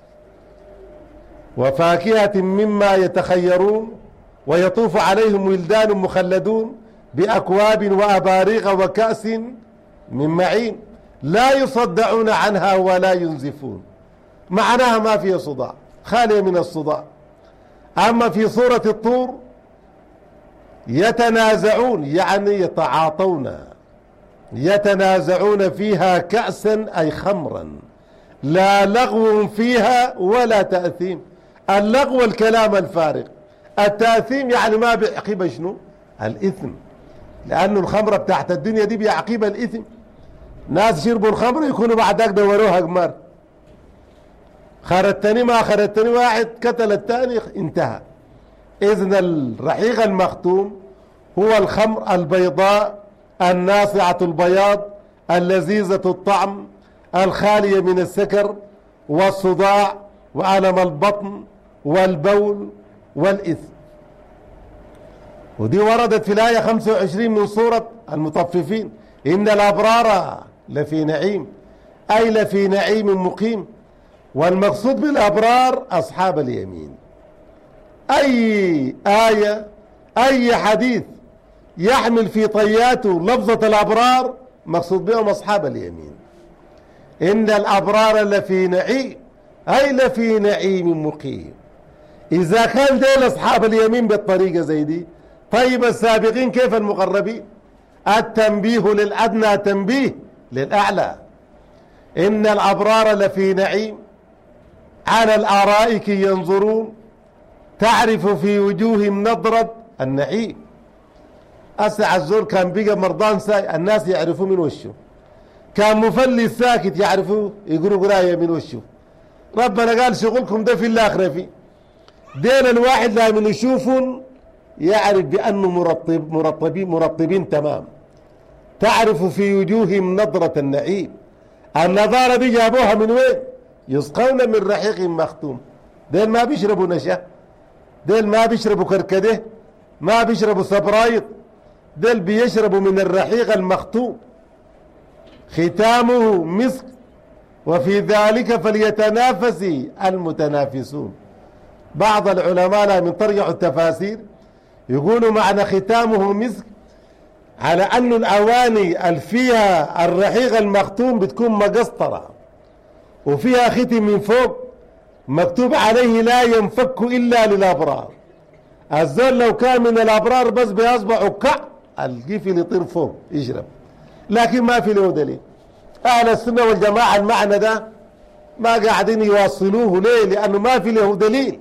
وفاكهة مما يتخيرون ويطوف عليهم ولدان مخلدون بأكواب وأباريق وكأس من معين لا يصدعون عنها ولا ينزفون، معناها ما فيها صداع، خالية من الصداع. أما في سورة الطور يتنازعون يعني يتعاطون، يتنازعون فيها كأسا أي خمرا لا لغو فيها ولا تأثيم. اللغو الكلام الفارغ، التأثيم يعني ما بيعقب شنو؟ الإثم، لأنه الخمرة بتاعت الدنيا دي بيعقب الإثم. ناس شربوا الخمر يكونوا بعد ذاك دوروها قمار، خرجتني ما خرجتني واحد قتل الثاني انتهى. إذن الرحيق المختوم هو الخمر البيضاء الناصعة البياض اللذيذة الطعم الخالية من السكر والصداع وألم البطن والبول والإثم. ودي وردت في الآية خمسة وعشرين من سورة المطففين إن الأبرار لفي نعيم، أي لفي نعيم مقيم. والمقصود بالأبرار أصحاب اليمين. أي آية أي حديث يحمل في طياته لفظة الأبرار مقصود بهم أصحاب اليمين. إن الأبرار لفي نعيم أي لفي نعيم مقيم. إذا كان ديل أصحاب اليمين بالطريقة زي دي، طيب السابقين كيف المقربين؟ التنبيه للأدنى تنبيه للأعلى. إن الأبرار لفي نعيم على الأرائك ينظرون تعرف في وجوههم نظرة النعيم. أسع الزور كان بقى مرضان ساي الناس يعرفوا من وشه، كان مفلس ساكت يعرفوا يقولوا قراية من وشه. ربنا قال شغلكم ده في الآخرة فيه دين الواحد لمن يشوفون يعرف بأنه مرطب مرطبين مرطبين تمام. تعرف في وجوههم نظرة النعيم. النظارة دي جابوها من وين؟ يسقون من رحيق مختوم. دين ما بيشربوا نشا، دين ما بيشربوا كركده، ما بيشربوا سبرايط، دين بيشربوا من الرحيق المختوم ختامه مسك وفي ذلك فليتنافس المتنافسون. بعض العلماء من طريق التفاسير يقولوا معنى ختامه مسك على أن الأواني اللي فيها الرحيق المختوم بتكون مقسطرة وفيها ختم من فوق مكتوب عليه لا ينفك إلا للأبرار. الزول لو كان من الأبرار بس بيصبحوا كع القفل يطير فوق يشرب، لكن ما في له دليل. أهل السنة والجماعة المعنى ده ما قاعدين يواصلوه ليه؟ لأنه ما في له دليل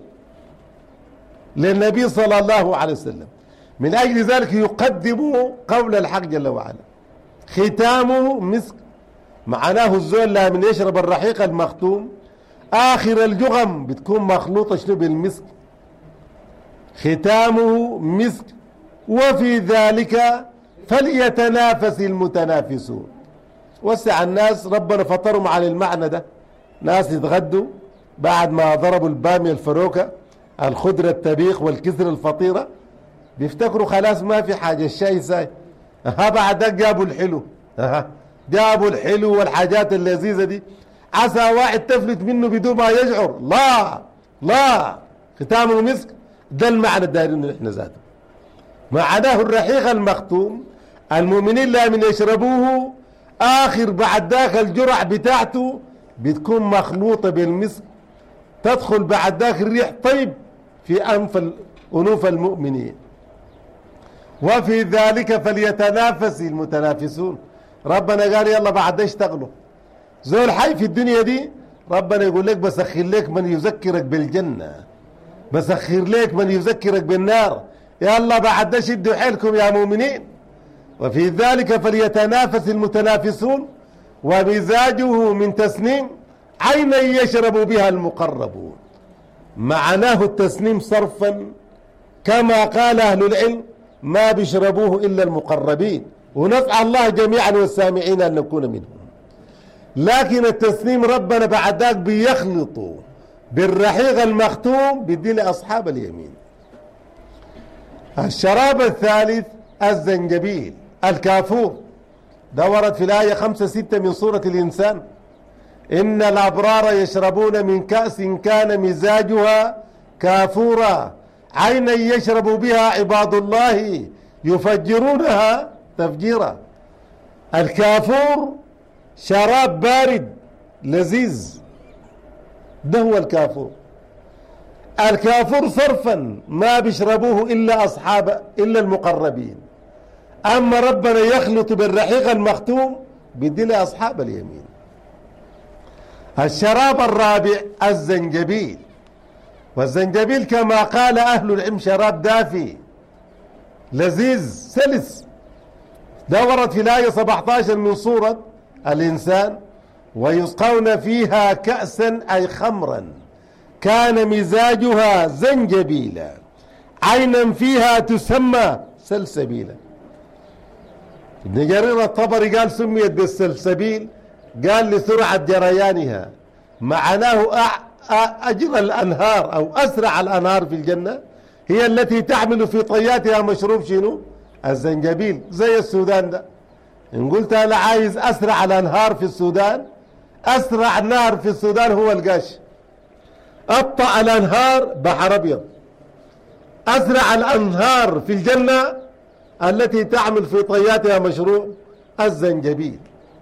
للنبي صلى الله عليه وسلم. من أجل ذلك يقدموا قول الحق جل وعلا ختامه مسك، معناه الزول لمن يشرب الرحيق المختوم آخر الجغم بتكون مخلوطة شنو بالمسك. ختامه مسك وفي ذلك فليتنافس المتنافسون. وسع الناس ربنا فطرهم على المعنى ده. ناس يتغدوا بعد ما ضربوا البامية الفروكة الخضرة التبيخ والكسر الفطيرة، بيفتكروا خلاص ما في حاجة، الشاي ساي. ها بعدك جابوا الحلو، ها جابوا الحلو والحاجات اللذيذة دي، عسى واحد تفلت منه بدون ما يشعر. لا لا، ختامه مسك. ده المعنى الدارين احنا ذاته. معناه الرحيق المختوم المؤمنين لمن يشربوه آخر بعد ذاك الجرع بتاعته بتكون مخلوطة بالمسك، تدخل بعد ذاك الريح طيب في أنف أنوف المؤمنين. وفي ذلك فليتنافس المتنافسون. ربنا قال يلا بعد اشتغلوا. زول حي في الدنيا دي ربنا يقول لك بسخر لك من يذكرك بالجنة، بسخر لك من يذكرك بالنار، يلا بعد شدوا حيلكم يا مؤمنين. وفي ذلك فليتنافس المتنافسون. ومزاجه من تسنيم عينا يشرب بها المقربون. معناه التسنيم صرفا كما قال أهل العلم ما بيشربوه إلا المقربين، ونسأل الله جميعا والسامعين أن نكون منهم. لكن التسنيم ربنا بعد ذاك بيخلطوا بالرحيق المختوم بدي لأصحاب اليمين. الشراب الثالث الزنجبيل الكافور. ده ورد في الآية خمسة ستة من سورة الإنسان: إن الأبرار يشربون من كأس كان مزاجها كافورا عينا يشرب بها عباد الله يفجرونها تفجيرا. الكافور شراب بارد لذيذ، ده هو الكافور. الكافور صرفا ما بيشربوه إلا أصحاب إلا المقربين، أما ربنا يخلط بالرحيق المختوم بدي لأصحاب اليمين. الشراب الرابع الزنجبيل. والزنجبيل كما قال أهل العلم شراب دافي لذيذ سلس. ده ورد في الآية سبعة عشر من سورة الإنسان: ويسقون فيها كأسا أي خمرا كان مزاجها زنجبيلا عينا فيها تسمى سلسبيلا. ابن جرير الطبري قال سميت بالسلسبيل قال لسرعة جريانها، معناه أجرى الأنهار أو أسرع الأنهار في الجنة هي التي تعمل في طياتها مشروب شنو؟ الزنجبيل. زي السودان ده، إن قلت أنا عايز أسرع الأنهار في السودان، أسرع نهر في السودان هو القاش. أبطأ الأنهار بحر أبيض. أسرع الأنهار في الجنة التي تعمل في طياتها مشروب الزنجبيل.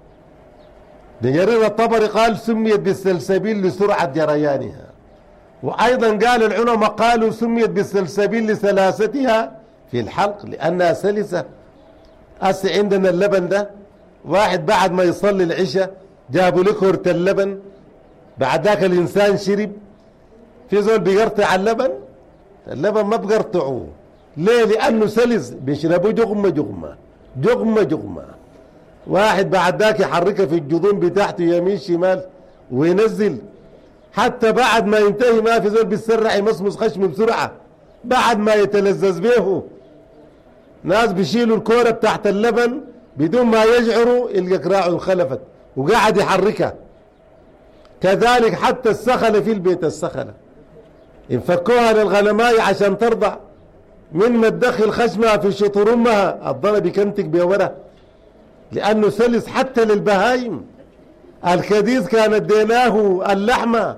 جرير الطبري قال سميت بالسلسبيل لسرعة جريانها. وأيضا قال العلماء قالوا سميت بالسلسبيل لسلاستها في الحلق لأنها سلسة. أسي عندنا اللبن ده، واحد بعد ما يصلي العشاء جابوا له كرة اللبن، بعد ذاك الإنسان شرب. في زول بيقرطع اللبن، اللبن ما بقرطعوه ليه؟ لأنه سلس، بيشربوه جغمة جغمة جغمة جغمة. واحد بعد ذاك يحركها في الجذون بتاعته يمين شمال وينزل، حتى بعد ما ينتهي ما في زول بيسرع يمصمص خشمه بسرعة بعد ما يتلذذ به. ناس بيشيلوا الكورة بتاعت اللبن بدون ما يشعروا يلقى كراعه انخلفت وقاعد يحركها. كذلك حتى السخلة في البيت، السخلة ينفكوها للغنماية عشان ترضع، من ما تدخل خشمها في شطر امها الضرب يكنتك بورا لانه سلس. حتى للبهايم الكديس كان اديناه اللحمه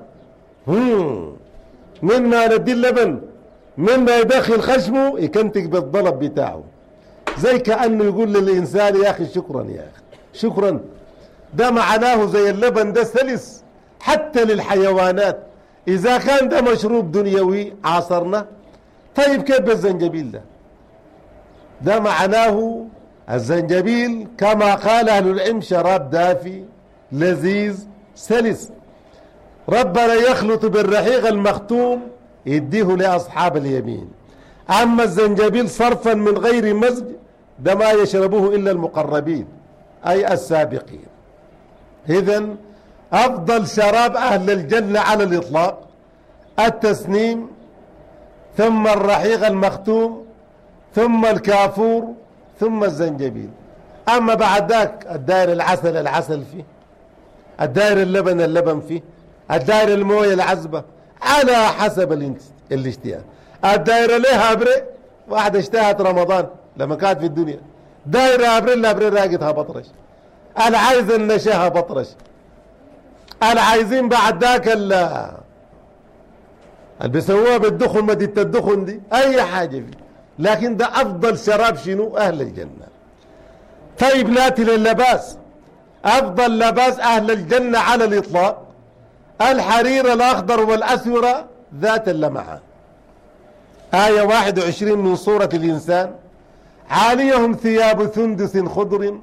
من ما ندي اللبن، من ما يدخل خشمه يكنتك بالضلب بتاعه، زي كانه يقول للانسان يا اخي شكرا يا اخي شكرا. ده معناه زي اللبن ده سلس حتى للحيوانات. اذا كان ده مشروب دنيوي عاصرنا، طيب كيف بالزنجبيل ده؟ ده معناه الزنجبيل كما قال أهل العلم شراب دافي لذيذ سلس. ربنا يخلط بالرحيق المختوم يديه لأصحاب اليمين. أما الزنجبيل صرفا من غير مزج ده ما يشربه إلا المقربين أي السابقين. إذن أفضل شراب أهل الجنة على الإطلاق التسنيم، ثم الرحيق المختوم، ثم الكافور ثم الزنجبيل. أما بعد ذاك الدائر العسل العسل فيه، الدائر اللبن اللبن فيه، الدائر الموية العذبة على حسب الاشتهاء. الدائرة لها أبريء، واحدة اشتهت رمضان لما كانت في الدنيا، دائرة أبريء الأبريء راقتها بطرش، أنا عايز النشاها بطرش، أنا عايزين بعد ذاك اللي بيسووها بالدخن، مدينة الدخن دي أي حاجة فيه. لكن ده أفضل شراب شنو؟ أهل الجنة. طيب ناتي لللباس، أفضل لباس أهل الجنة على الإطلاق الحرير الأخضر والأسورة ذات اللمعان. آية واحد وعشرين من سورة الإنسان: عاليهم ثياب سندس خضر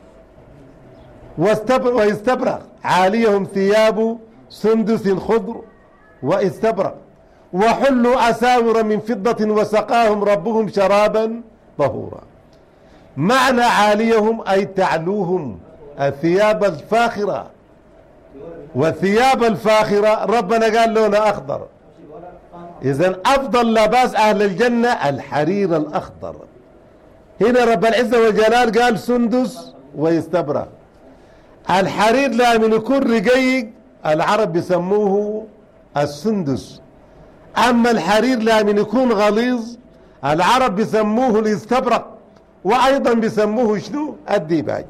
واستبرق، عاليهم ثياب سندس خضر واستبرق وحلوا أساور من فضة وسقاهم ربهم شرابا طهورا. معنى عاليهم أي تعلوهم الثياب الفاخرة، والثياب الفاخرة ربنا قال لونها أخضر. إذن أفضل لباس أهل الجنة الحرير الأخضر. هنا رب العزة والجلال قال سندس ويستبرق. الحرير لما يكون رقيق العرب بيسموه السندس، أما الحرير لما يكون غليظ العرب بيسموه الاستبرق، وأيضا بيسموه شنو؟ الديباج.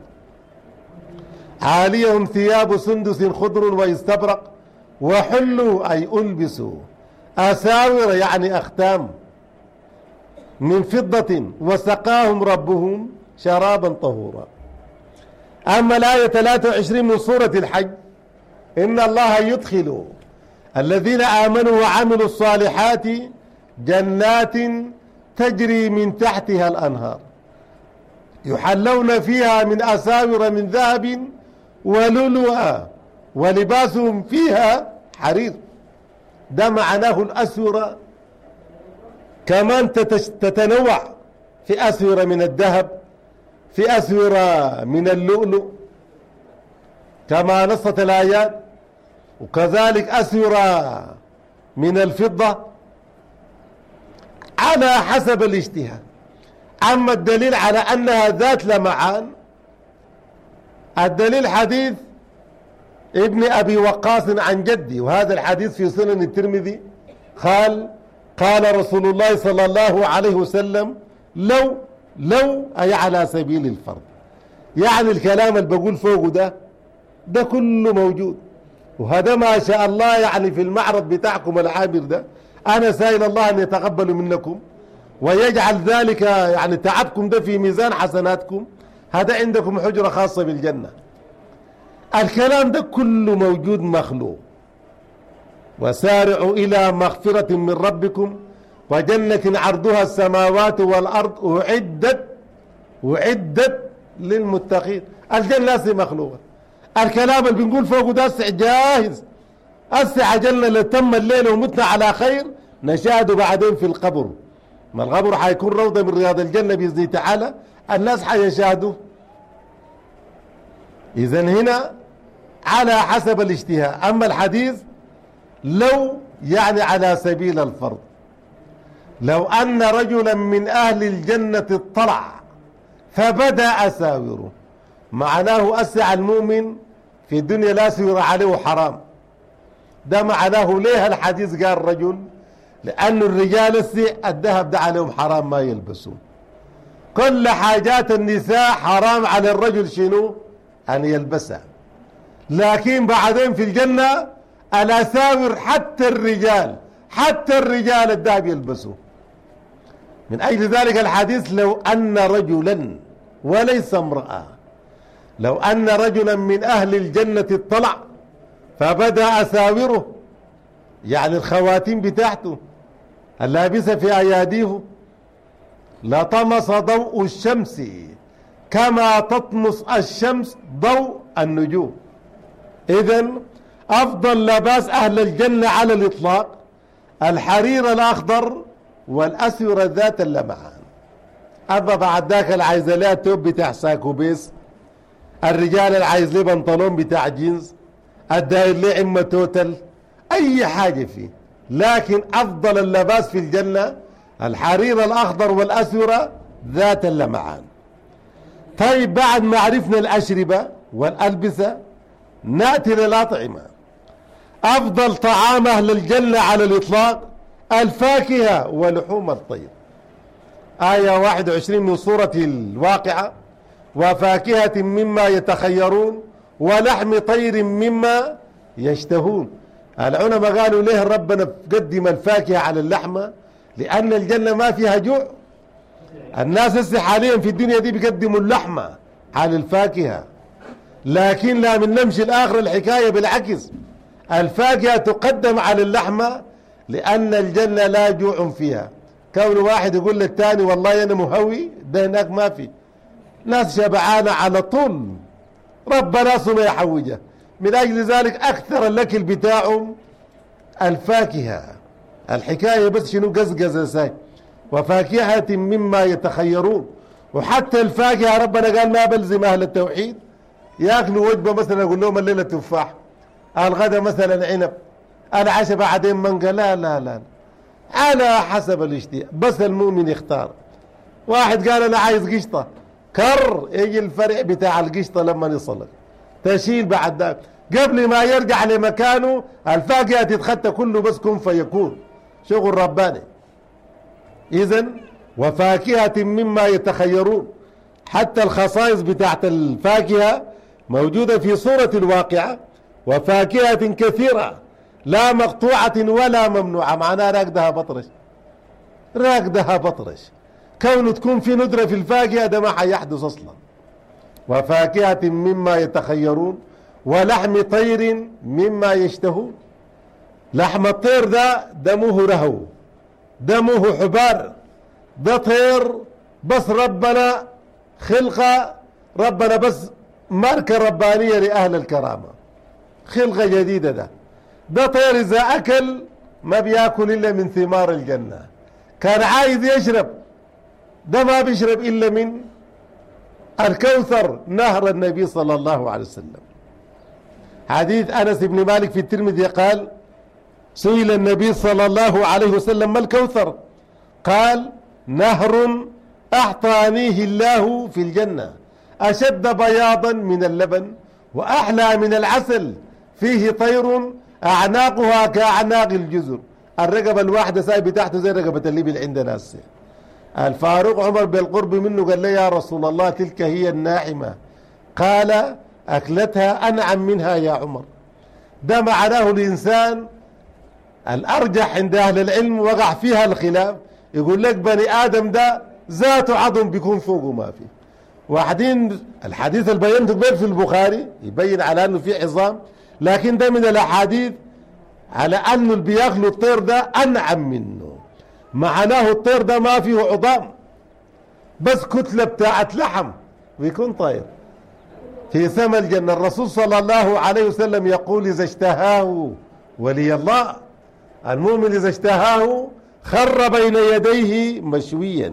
عاليهم ثياب سندس خضر ويستبرق وحلوا أي ألبسوا أساور يعني أختام من فضة وسقاهم ربهم شرابا طهورا. أما الآية ثلاثة وعشرين من سورة الحج: إن الله يدخل الذين آمنوا وعملوا الصالحات جنات تجري من تحتها الأنهار يحلون فيها من أساور من ذهب ولؤلؤا ولباسهم فيها حرير. ده معناه الأسورة كمان تتنوع، في أسورة من الذهب، في أسورة من اللؤلؤ كما نصت الآيات، وكذلك أسورة من الفضة على حسب الاشتهاء. أما الدليل على أنها ذات لمعان، الدليل حديث ابن أبي وقاص عن جدي، وهذا الحديث في سنن الترمذي، قال قال رسول الله صلى الله عليه وسلم: لو لو أي على سبيل الفرض. يعني الكلام اللي بقول فوقه ده ده كله موجود، وهذا ما شاء الله يعني في المعرض بتاعكم العابر ده. أنا سائل الله أن يتقبل منكم ويجعل ذلك يعني تعبكم ده في ميزان حسناتكم. هذا عندكم حجرة خاصة بالجنة. الكلام ده كله موجود مخلوق. وسارعوا إلى مغفرة من ربكم وجنة عرضها السماوات والأرض أعدت أعدت للمتقين. الجنة هسه مخلوقة. الكلام اللي بنقول فوقه ده هسه جاهز. هسه عجلنا لتم الليل ومتنا على خير نشاهده بعدين في القبر. ما القبر حيكون روضة من رياض الجنة بإذن تعالى، الناس حيشاهدوه. إذن هنا على حسب الاشتهاء. أما الحديث لو يعني على سبيل الفرض. لو أن رجلا من أهل الجنة اطلع فبدا أساوره، معناه أسع المؤمن في الدنيا لا سير عليه حرام. ده معناه ليه الحديث قال رجل؟ لأن الرجال السي الذهب ده عليهم حرام ما يلبسون. كل حاجات النساء حرام على الرجل شنو؟ أن يلبسها. لكن بعدين في الجنة الأساور حتى الرجال حتى الرجال الذهب يلبسوه. من أجل ذلك الحديث لو أن رجلا وليس امرأة، لو أن رجلا من أهل الجنة اطلع فبدا أساوره، يعني الخواتيم بتاعته اللابسة في أياديه، لطمس ضوء الشمس كما تطمس الشمس ضوء النجوم. إذن أفضل لباس أهل الجنة على الإطلاق الحرير الأخضر والأسورة ذات اللمعان. أما بعد ذاك العايز لها توب بتاع ساكو بيس، الرجال العايز له بنطلون بتاع جينز، الداير له عمة توتل، أي حاجة فيه. لكن أفضل اللباس في الجنة الحرير الأخضر والأسورة ذات اللمعان. طيب بعد ما عرفنا الأشربة والألبسة نأتي للأطعمة. أفضل طعام أهل الجنة على الإطلاق الفاكهة ولحوم الطير. آية واحد وعشرين من سورة الواقعة: وفاكهة مما يتخيرون ولحم طير مما يشتهون. العلماء قالوا ليه ربنا قدم الفاكهة على اللحمة؟ لأن الجنة ما فيها جوع. الناس هسه حاليا في الدنيا دي بيقدموا اللحمة على الفاكهة، لكن لا من نمشي الآخر الحكاية بالعكس، الفاكهة تقدم على اللحمة لأن الجنة لا جوع فيها. كون واحد يقول للتاني والله أنا مهوي، ده هناك ما في، ناس شبعانة على طول، ربنا سمى يحوجه. من أجل ذلك أكثر الأكل بتاعهم الفاكهة. الحكاية بس شنو قزقزة ساي. وفاكهة مما يتخيرون. وحتى الفاكهة ربنا قال ما بلزم أهل التوحيد يأكلوا وجبة مثلا أقول لهم الليلة تفاح، الغدا مثلا عنب، العشاء بعدين مانجا، لا لا لا، على حسب الاشتياق. بس المؤمن يختار. واحد قال أنا عايز قشطة، كر يجي الفرع بتاع القشطة لما يصلك تشيل بعد ذلك قبل ما يرجع لمكانه الفاكهة تتخطى كله، بس كن فيكون شغل رباني. إذن وفاكهة مما يتخيرون. حتى الخصائص بتاعت الفاكهة موجودة في سورة الواقعة: وفاكهة كثيرة لا مقطوعة ولا ممنوعة. معناها راكدها بطرش، راكدها بطرش. كونه تكون في ندرة في الفاكهة ده ما حيحدث أصلا. وفاكهة مما يتخيرون ولحم طير مما يشتهون. لحم الطير ده دمه رهو، دمه حبار، ده طير بس ربنا خلقة، ربنا بس ماركة ربانية لأهل الكرامة، خلقة جديدة. ده ده طير إذا أكل ما بيأكل إلا من ثمار الجنة. كان عايز يشرب، ده ما بيشرب إلا من الكوثر، نهر النبي صلى الله عليه وسلم. حديث أنس بن مالك في الترمذي قال: سئل النبي صلى الله عليه وسلم ما الكوثر؟ قال: نهر أعطانيه الله في الجنة أشد بياضا من اللبن وأحلى من العسل، فيه طير أعناقها كأعناق الجزر. الرقبة الواحدة سايبة تحته زي رقبة الليبي اللي عندنا هسه. الفاروق عمر بالقرب منه قال لي: يا رسول الله تلك هي الناعمة. قال: أكلتها أنعم منها يا عمر. ده معناه الإنسان الأرجح عند أهل العلم وقع فيها الخلاف، يقول لك بني آدم ده ذاته عظم بيكون فوقه ما فيه. واحدين الحديث اللي بينته قبل في البخاري يبين على أنه في عظام، لكن ده من الأحاديث على أنه اللي بياكلوا الطير ده أنعم منه. معناه الطير ده ما فيه عظام، بس كتلة بتاعت لحم ويكون طير. في سما الجنة الرسول صلى الله عليه وسلم يقول: إذا اشتهاه ولي الله، المؤمن إذا اشتهاه خر بين يديه مشويا.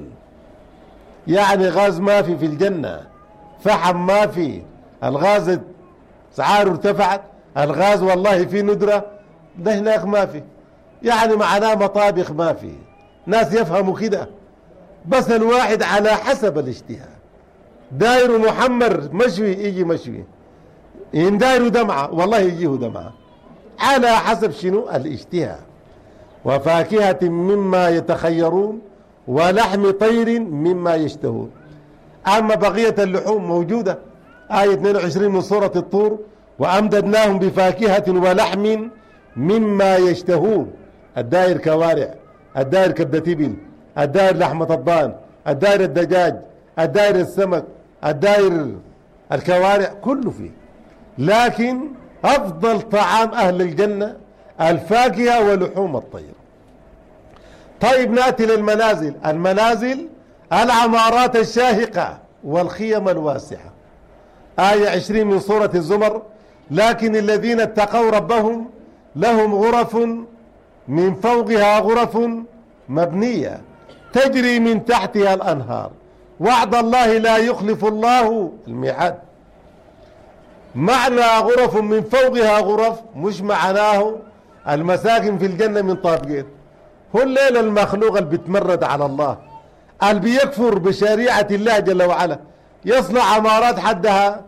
يعني غاز ما في في الجنة، فحم ما في، الغاز سعاره ارتفعت، الغاز والله في ندرة، ده هناك ما في. يعني معناه مطابخ ما في. ناس يفهموا كده، بس الواحد على حسب الاشتهاء. دايره محمر مشوي يجي مشوي، إن دايره دمعة والله يجيه دمعة، على حسب شنو الاشتهاء. وفاكهة مما يتخيرون ولحم طير مما يشتهون. أما بقية اللحوم موجودة. آية اثنين وعشرين من سورة الطور: وأمددناهم بفاكهة ولحم مما يشتهون. الدائر كوارع، الدائر كبدة إبل، الدائر لحمة الضان، الدائر الدجاج، الدائر السمك، الدائر الكوارع، كله فيه. لكن أفضل طعام أهل الجنة الفاكهة ولحوم الطير. طيب نأتي للمنازل. المنازل العمارات الشاهقة والخيم الواسعة. آية عشرين من سورة الزمر: لكن الذين اتقوا ربهم لهم غرف من فوقها غرف مبنية تجري من تحتها الأنهار وعد الله لا يخلف الله الميعاد. معنى غرف من فوقها غرف مش معناه المساكن في الجنة من طابقين، هو الليل المخلوق اللي بيتمرد على الله، اللي بيكفر بشريعة الله جل وعلا، يصنع عمارات حدها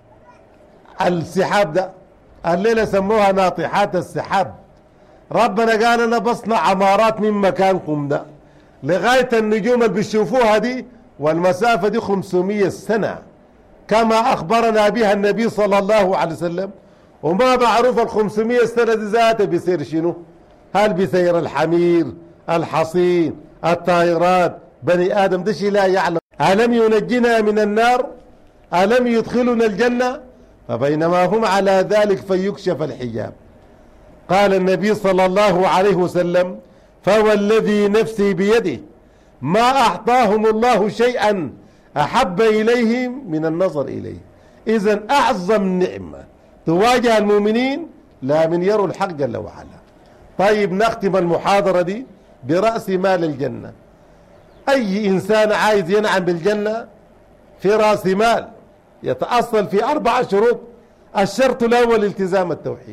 السحاب ده. الليلة سموها ناطحات السحاب. ربنا قال انا بصنع عمارات من مكانكم ده لغاية النجوم اللي بيشوفوها دي، والمسافة دي خمسمية سنة كما اخبرنا بها النبي صلى الله عليه وسلم. وما معروف ال خمسمية سنة دي ذاته بيصير شنو؟ هل بيسير الحمير، الحصين، الطائرات، بني ادم، ده شيء لا يعلم. ألم ينجنا من النار؟ ألم يدخلنا الجنة؟ فبينما هم على ذلك فيكشف الحجاب. قال النبي صلى الله عليه وسلم: فوالذي نفسي بيده ما أعطاهم الله شيئا أحب إليهم من النظر إليه. إذن أعظم نعمة تواجه المؤمنين لا من يروا الحق جل وعلا. طيب نختم المحاضرة دي برأس مال الجنة. أي إنسان عايز ينعم بالجنة في رأس مال يتأصل في أربع شروط. الشرط الأول التزام التوحيد،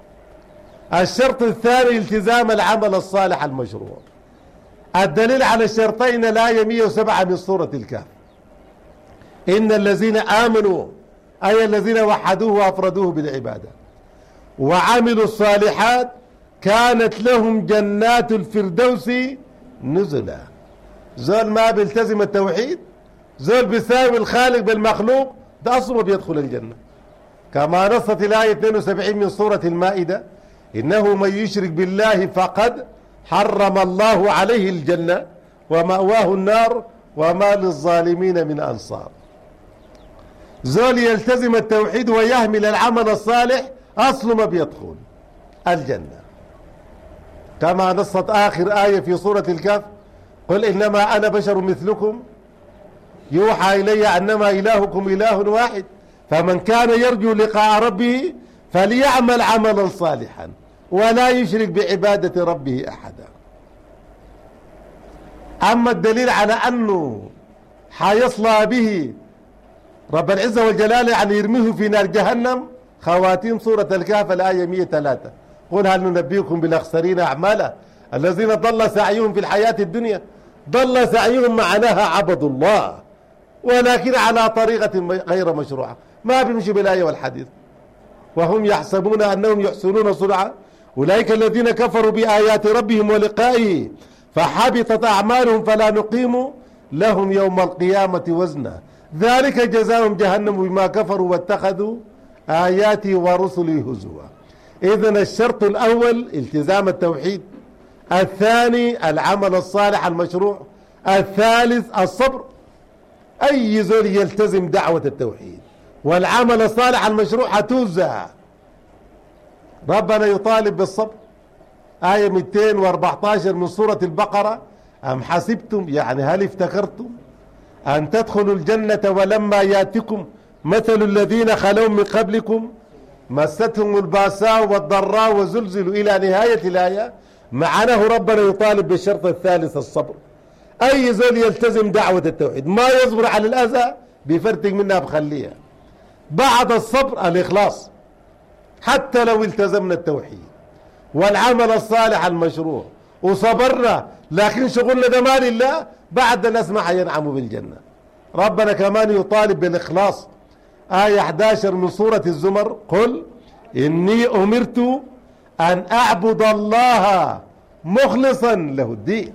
الشرط الثاني التزام العمل الصالح المشروع. الدليل على الشرطين الآية مئة وسبعة من سورة الكهف: إن الذين آمنوا أي الذين وحدوه وأفردوه بالعبادة وعملوا الصالحات كانت لهم جنات الفردوس نزلا. زول ما بيلتزم التوحيد، زول بيساوي الخالق بالمخلوق، ده أصلا بيدخل الجنة. كما نصت الآية اثنين وسبعين من سورة المائدة: إنه من يشرك بالله فقد حرم الله عليه الجنة ومأواه النار وما للظالمين من أنصار. زول يلتزم التوحيد ويهمل العمل الصالح أصله ما بيدخل الجنة. كما نصت آخر آية في سورة الكهف: قل إنما أنا بشر مثلكم يوحى إلي أنما إلهكم إله واحد فمن كان يرجو لقاء ربه فليعمل عملا صالحا ولا يشرك بعبادة ربه أحدا. أما الدليل على أنه حيصلى به رب العزة والجلال يعني يرميه في نار جهنم خواتيم سورة الكهف الآية مئة وثلاثة: قل هل ننبئكم بالأخسرين أعمالا الذين ضل سعيهم في الحياة الدنيا ضل سعيهم معناها عبدوا الله ولكن على طريقة غير مشروعة، ما بيمشي بالآية والحديث، وهم يحسبون أنهم يحسنون صنعا أولئك الذين كفروا بآيات ربهم ولقائه فحبطت أعمالهم فلا نقيم لهم يوم القيامة وزنا ذلك جزاهم جهنم بما كفروا واتخذوا آياتي ورسلي هزوا. إذن الشرط الأول التزام التوحيد، الثاني العمل الصالح المشروع، الثالث الصبر. أي زول يلتزم دعوة التوحيد والعمل الصالح المشروع هتوزع. ربنا يطالب بالصبر. آية مئتين وأربعة عشر من سورة البقرة: أم حسبتم يعني هل افتكرتم أن تدخلوا الجنة ولما ياتكم مثل الذين خلوا من قبلكم مستهم الباساء والضراء وزلزلوا إلى نهاية الآية. معناه ربنا يطالب بالشرط الثالث الصبر. أي زول يلتزم دعوة التوحيد ما يصبر على الأذى بيفرتق منها بخليها. بعد الصبر الإخلاص، حتى لو التزمنا التوحيد والعمل الصالح المشروع وصبرنا لكن شغلنا ده ما لله، بعد الناس ما حينعموا بالجنة. ربنا كمان يطالب بالإخلاص. آية أحد عشر من سورة الزمر: قل إني أمرت أن أعبد الله مخلصا له الدين.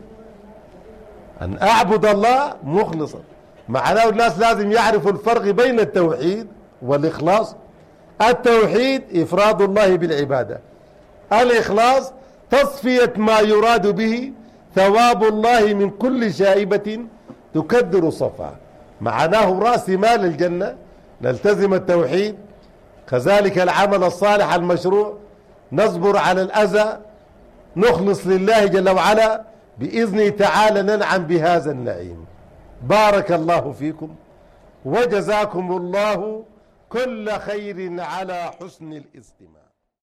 أن أعبد الله مخلصا معناه الناس لازم يعرفوا الفرق بين التوحيد والإخلاص. التوحيد إفراد الله بالعبادة، الإخلاص تصفية ما يراد به ثواب الله من كل شائبة تكدر صفا. معناه رأس مال الجنة نلتزم التوحيد، كذلك العمل الصالح المشروع، نصبر على الأذى، نخلص لله جل وعلا، بإذنه تعالى ننعم بهذا النعيم. بارك الله فيكم وجزاكم الله كل خير على حسن الاستماع.